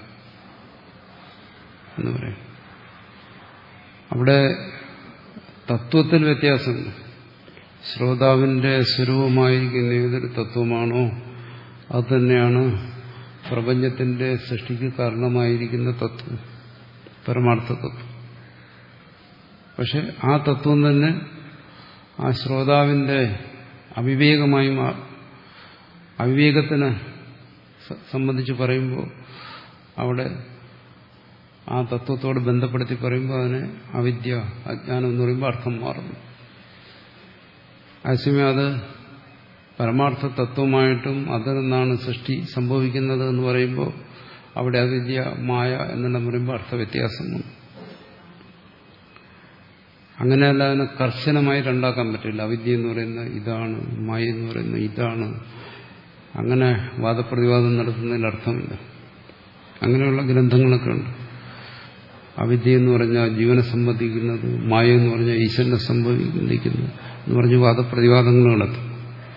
എന്ന് പറയും. അവിടെ തത്വത്തിൽ വ്യത്യാസമുണ്ട്. ശ്രോതാവിന്റെ സ്വരൂപമായിരിക്കുന്ന ഏതൊരു തത്വമാണോ അത് തന്നെയാണ് പ്രപഞ്ചത്തിന്റെ സൃഷ്ടിക്ക് കാരണമായിരിക്കുന്ന തത്വം, പരമാർത്ഥ തത്വം. പക്ഷെ ആ തത്വം തന്നെ ആ ശ്രോതാവിന്റെ അവിവേകമായി അവിവേകത്തിനെ സംബന്ധിച്ച് പറയുമ്പോൾ അവിടെ ആ തത്വത്തോട് ബന്ധപ്പെടുത്തി പറയുമ്പോൾ അതിനെ അവിദ്യ, അജ്ഞാനം എന്ന് പറയുമ്പോൾ അർത്ഥം മാറുന്നു. അതേസമയം അത് പരമാർത്ഥ തത്വമായിട്ടും അതിൽ നിന്നാണ് സൃഷ്ടി സംഭവിക്കുന്നത് എന്ന് പറയുമ്പോൾ അവിടെ അവിദ്യ, മായ എന്നെല്ലാം പറയുമ്പോൾ അർത്ഥവ്യത്യാസം വന്നു. അങ്ങനെയല്ല അതിനെ കർശനമായി രണ്ടാക്കാൻ പറ്റില്ല. അവിദ്യ എന്ന് പറയുന്നത് ഇതാണ്, മായ എന്ന് പറയുന്നത് ഇതാണ്. അങ്ങനെ വാദപ്രതിവാദം നടത്തുന്നതിൽ അർത്ഥമില്ല. അങ്ങനെയുള്ള ഗ്രന്ഥങ്ങളൊക്കെ ഉണ്ട്. അവിദ്യ എന്ന് പറഞ്ഞാൽ ജീവനെ സംബന്ധിക്കുന്നത്, മായ എന്ന് പറഞ്ഞാൽ ഈശ്വരനെ സംബന്ധിക്കുന്നത് എന്ന് പറഞ്ഞ് വാദപ്രതിവാദങ്ങൾ നടത്തും.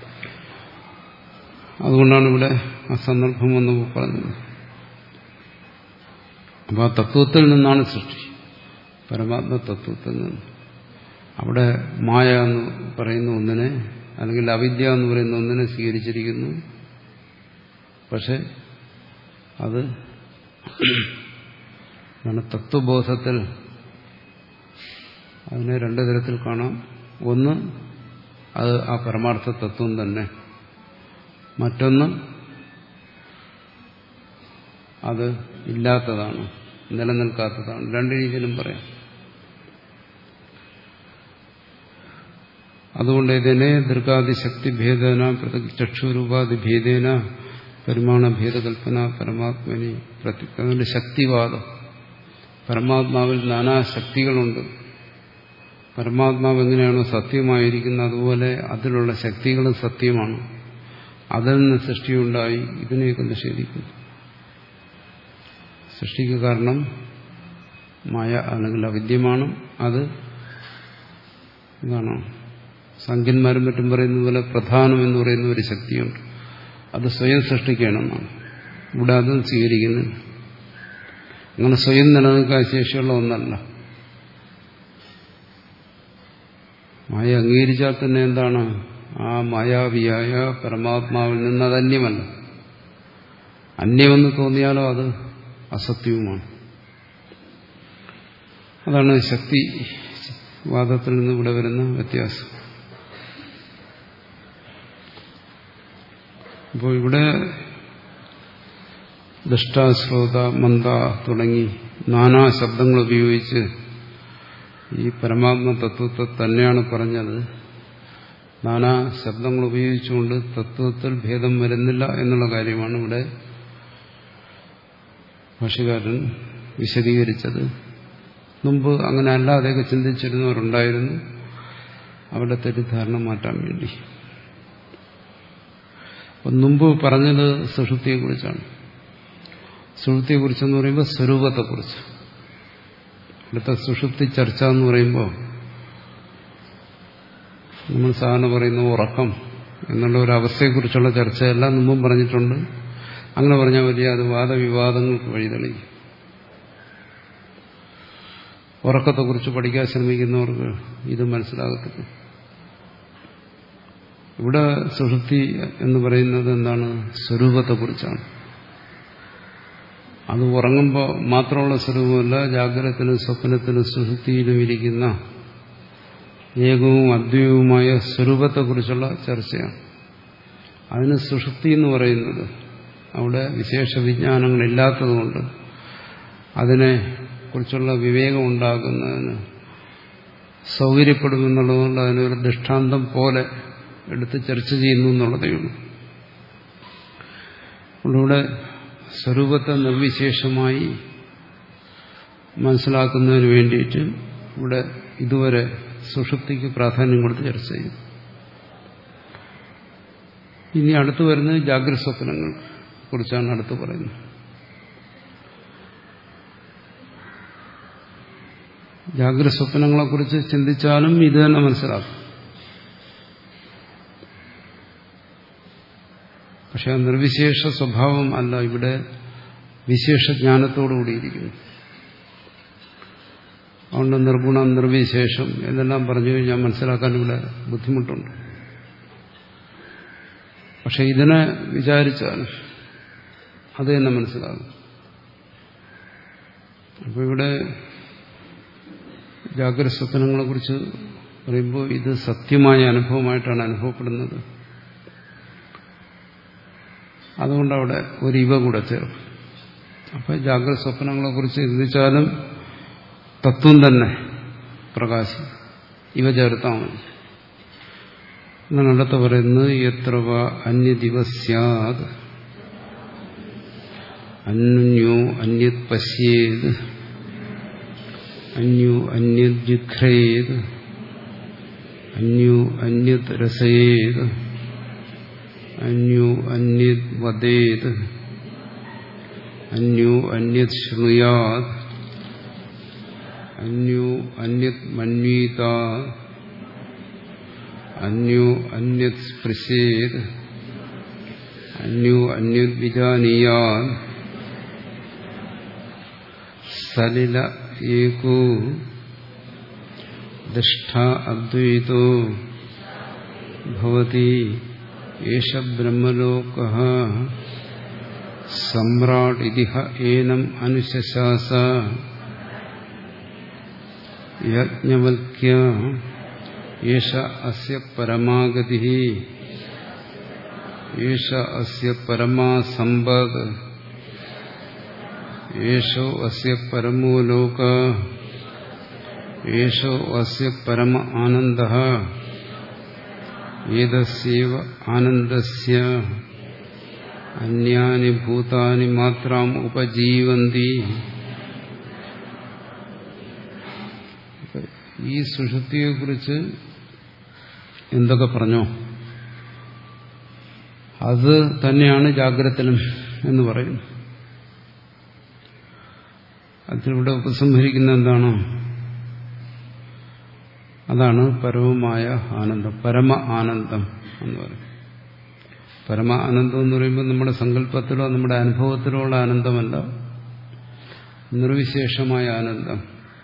അതുകൊണ്ടാണ് ഇവിടെ ആ സന്ദർഭം എന്ന് പറഞ്ഞത്. അപ്പോൾ ആ തത്വത്തിൽ നിന്നാണ് സൃഷ്ടി, പരമാത്മ തത്വത്തിൽ നിന്ന്. അവിടെ മായ എന്ന് പറയുന്ന ഒന്നിനെ, അല്ലെങ്കിൽ അവിദ്യ എന്ന് പറയുന്ന ഒന്നിനെ സ്വീകരിച്ചിരിക്കുന്നു. പക്ഷെ അത് തത്വബോധത്തിൽ അതിനെ രണ്ടു തരത്തിൽ കാണാം. ഒന്ന്, അത് ആ പരമാർത്ഥ തത്വം തന്നെ. മറ്റൊന്ന്, അത് ഇല്ലാത്തതാണ്, നിലനിൽക്കാത്തതാണ്. രണ്ട് രീതിയിലും പറയാം. അതുകൊണ്ട് ഇതിനെ ദൃഗാദിശക്തി ഭേദന പൃഥക് ചക്ഷുരൂപാദി ഭേദേന പരിമാണ ഭേദകൽപ്പന പരമാത്മനി പ്രത്യേക. അതുകൊണ്ട് ശക്തിവാദം, പരമാത്മാവിൽ നാനാ ശക്തികളുണ്ട്. പരമാത്മാവ് എങ്ങനെയാണോ സത്യമായിരിക്കുന്നത് അതുപോലെ അതിലുള്ള ശക്തികളും സത്യമാണ്. അതിൽ നിന്ന് സൃഷ്ടിയുണ്ടായി, ഇതിനെയൊക്കെ നിഷേധിക്കുന്നു. സൃഷ്ടിക്ക് കാരണം മായ അല്ലെങ്കിൽ അവിദ്യമാണ്. അത് എന്താണ്, സംഖ്യന്മാരും മറ്റും പറയുന്ന പോലെ പ്രധാനം എന്ന് പറയുന്ന ഒരു ശക്തിയുണ്ട്. അത് സ്വയം സൃഷ്ടിക്കണമെന്നാണ്. ഇവിടെ അതും സ്വീകരിക്കുന്നില്ല. അങ്ങനെ സ്വയം നിലനിൽക്കാൻ ശേഷിയുള്ള ഒന്നല്ല. മായ അംഗീകരിച്ചാൽ തന്നെ എന്താണ്, ആ മായാവിയായ പരമാത്മാവിൽ നിന്ന് അത് അന്യമല്ല. അന്യമെന്ന് തോന്നിയാലോ അത് അസത്യവുമാണ്. അതാണ് ശക്തിവാദത്തിൽ നിന്ന് ഇവിടെ വരുന്ന വ്യത്യാസം. അപ്പോൾ ഇവിടെ ദൃഷ്ടാശ്രോത മന്ദ തുടങ്ങി നാനാ ശബ്ദങ്ങൾ ഉപയോഗിച്ച് ഈ പരമാത്മ തത്വത്തെ തന്നെയാണ് പറഞ്ഞത്. നാനാ ശബ്ദങ്ങൾ ഉപയോഗിച്ചുകൊണ്ട് തത്വത്തിൽ ഭേദം വരുന്നില്ല എന്നുള്ള കാര്യമാണ് ഇവിടെ ഭാഷ്യകാരൻ വിശദീകരിച്ചത്. മുമ്പ് അങ്ങനെ അല്ലാതെയൊക്കെ ചിന്തിച്ചിരുന്നവരുണ്ടായിരുന്നു. അവരുടെ തെറ്റിദ്ധാരണ മാറ്റാൻ വേണ്ടി. മുമ്പ് പറഞ്ഞത് സുഷുപ്തിയെക്കുറിച്ചാണ്. സുഷുപ്തിയെക്കുറിച്ചെന്ന് പറയുമ്പോൾ സ്വരൂപത്തെക്കുറിച്ച്. ഇവിടുത്തെ സുഷുപ്തി ചർച്ച എന്ന് പറയുമ്പോൾ നമ്മൾ സാധാരണ പറയുന്ന ഉറക്കം എന്നുള്ള ഒരു അവസ്ഥയെക്കുറിച്ചുള്ള ചർച്ചയെല്ലാം മുമ്പും പറഞ്ഞിട്ടുണ്ട്. അങ്ങനെ പറഞ്ഞാൽ വലിയ അത് വാദവിവാദങ്ങൾക്ക് വഴിതെളിക്കും. ഉറക്കത്തെക്കുറിച്ച് പഠിക്കാൻ ശ്രമിക്കുന്നവർക്ക് ഇത് മനസ്സിലാകത്തില്ല. ഇവിടെ സുഷുപ്തി എന്ന് പറയുന്നത് എന്താണ്, സ്വരൂപത്തെക്കുറിച്ചാണ്. അത് ഉറങ്ങുമ്പോൾ മാത്രമുള്ള സ്വരൂപമല്ല, ജാഗ്രതത്തിലും സ്വപ്നത്തിലും സുഷുപ്തിയിലും ഇരിക്കുന്ന ഏകവും അദ്വൈതവുമായ സ്വരൂപത്തെക്കുറിച്ചുള്ള ചർച്ചയാണ്. അതിന് സുഷുപ്തി എന്ന് പറയുന്നത് അവിടെ വിശേഷ വിജ്ഞാനങ്ങളില്ലാത്തതുകൊണ്ട് അതിനെ കുറിച്ചുള്ള വിവേകം ഉണ്ടാക്കുന്നതിന് സൗകര്യപ്പെടുമെന്നുള്ളതുകൊണ്ട് അതിനൊരു ദൃഷ്ടാന്തം പോലെ എടുത്ത് ചർച്ച ചെയ്യുന്നു എന്നുള്ളതേ ഉള്ളൂ. അതുകൊണ്ട് സ്വരൂപത്തെ നിർവിശേഷമായി മനസ്സിലാക്കുന്നതിന് വേണ്ടിയിട്ട് ഇവിടെ ഇതുവരെ സുഷുപ്തിക്ക് പ്രാധാന്യം കൊടുത്ത് ചർച്ച ചെയ്യും. ഇനി അടുത്ത് വരുന്നത് ജാഗ്രത സ്വപ്നങ്ങൾ കുറിച്ചാണ് അടുത്ത് പറയുന്നത്. ജാഗ്രത സ്വപ്നങ്ങളെക്കുറിച്ച് ചിന്തിച്ചാലും ഇത് തന്നെ മനസ്സിലാക്കും. പക്ഷെ ആ നിർവിശേഷ സ്വഭാവം അല്ല ഇവിടെ വിശേഷ ജ്ഞാനത്തോടുകൂടിയിരിക്കുന്നു. അതുകൊണ്ട് നിർഗുണം നിർവിശേഷം എന്നെല്ലാം പറഞ്ഞു കഴിഞ്ഞാൽ മനസ്സിലാക്കാൻ ഇവിടെ ബുദ്ധിമുട്ടുണ്ട്. പക്ഷെ ഇതിനെ വിചാരിച്ചാൽ അത് തന്നെ മനസ്സിലാകും. അപ്പോൾ ഇവിടെ ജാഗ്രത സ്വപ്നങ്ങളെക്കുറിച്ച് പറയുമ്പോൾ ഇത് സത്യമായ അനുഭവമായിട്ടാണ് അനുഭവപ്പെടുന്നത്. അതുകൊണ്ട് അവിടെ ഒരു ഇവ കൂടെ ചേർക്കും. അപ്പം ജാഗ്രത സ്വപ്നങ്ങളെക്കുറിച്ച് ചിന്തിച്ചാലും തത്വം തന്നെ പ്രകാശം ഇവ ചേർത്താൽ മതി. എന്നാണ് അടുത്ത് പറയുന്നത്, എത്ര അന്യദിവസ്യാത് അന്യോ അന്യത് പശ്യേത് അന്യോ അന്യത് ജിഘ്രയേത് അന്യോ അന്യത് രസയേത് അന്യോ അന്യത് വദേത് അന്യോ അന്യത് ശൃണുയാത് അന്യോ അന്യത് മന്വീതാത് അന്യോ അന്യത് സ്പൃശേത് അന്യോ അന്യത് വിജാനീയാത് സലില ഏകോ ദൃഷ്ട അദ്വൈതോ ഭവതി ഏഷ ബ്രഹ്മലോകഃ സമ്രാട് ഇതിഹ ഏനം അനുശാസ യജ്ഞവൽക്യ ഏഷ അസ്യ പരമാഗതിഃ ഏഷ അസ്യ പരമാ സമ്പദ് ഏഷോ അസ്യ പരമോ ലോകഃ ഏഷോ അസ്യ പരമ ആനന്ദഃ ഏതസ്യൈവ ആനന്ദസ്യ അന്യാനി ഭൂതാനി മാത്രം ഉപജീവന്തി. ഈ സുഷുപ്തിയെക്കുറിച്ച് എന്തൊക്കെ പറഞ്ഞോ അത് തന്നെയാണ് ജാഗ്രതത്തിലും എന്ന് പറയുന്നു. അതിലൂടെ ഉപസംഹരിക്കുന്ന എന്താണ്? അതാണ് പരമമായ ആനന്ദം, പരമ ആനന്ദം എന്ന് പറയും. പരമ ആനന്ദം എന്ന് പറയുമ്പോൾ നമ്മുടെ സങ്കല്പത്തിലോ നമ്മുടെ അനുഭവത്തിലോ ഉള്ള ആനന്ദമല്ല, നിർവിശേഷമായ ആനന്ദം,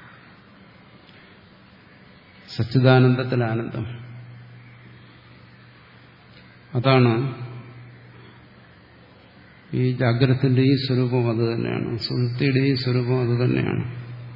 സച്ചിദാനന്ദത്തിലെ ആനന്ദം. അതാണ് ഈ ജാഗ്രതത്തിന്റെയും സ്വരൂപം അത് തന്നെയാണ്, സുഷുപ്തിയുടെയും സ്വരൂപം അത് തന്നെയാണ്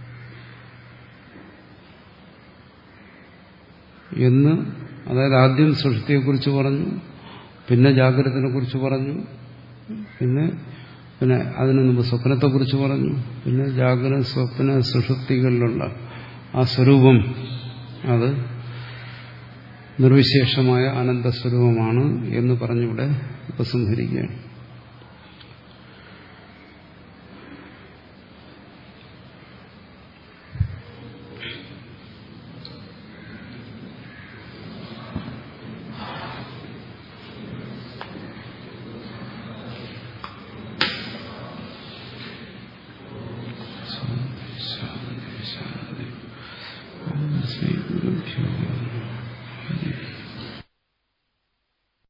എന്ന്. അതായത് ആദ്യം സുഷുപ്തിയെക്കുറിച്ച് പറഞ്ഞു, പിന്നെ ജാഗ്രതത്തിനെ കുറിച്ച് പറഞ്ഞു, പിന്നെ പിന്നെ അതിനു മുമ്പ് സ്വപ്നത്തെക്കുറിച്ച് പറഞ്ഞു, പിന്നെ ജാഗ്രത സ്വപ്ന സുഷുപ്തികളിലുള്ള ആ സ്വരൂപം അത് നിർവിശേഷമായ ആനന്ദസ്വരൂപമാണ് എന്ന് പറഞ്ഞിവിടെ ഉപസംഹരിക്കുകയാണ്. ശാന്തി ശാന്തി ശാന്തി.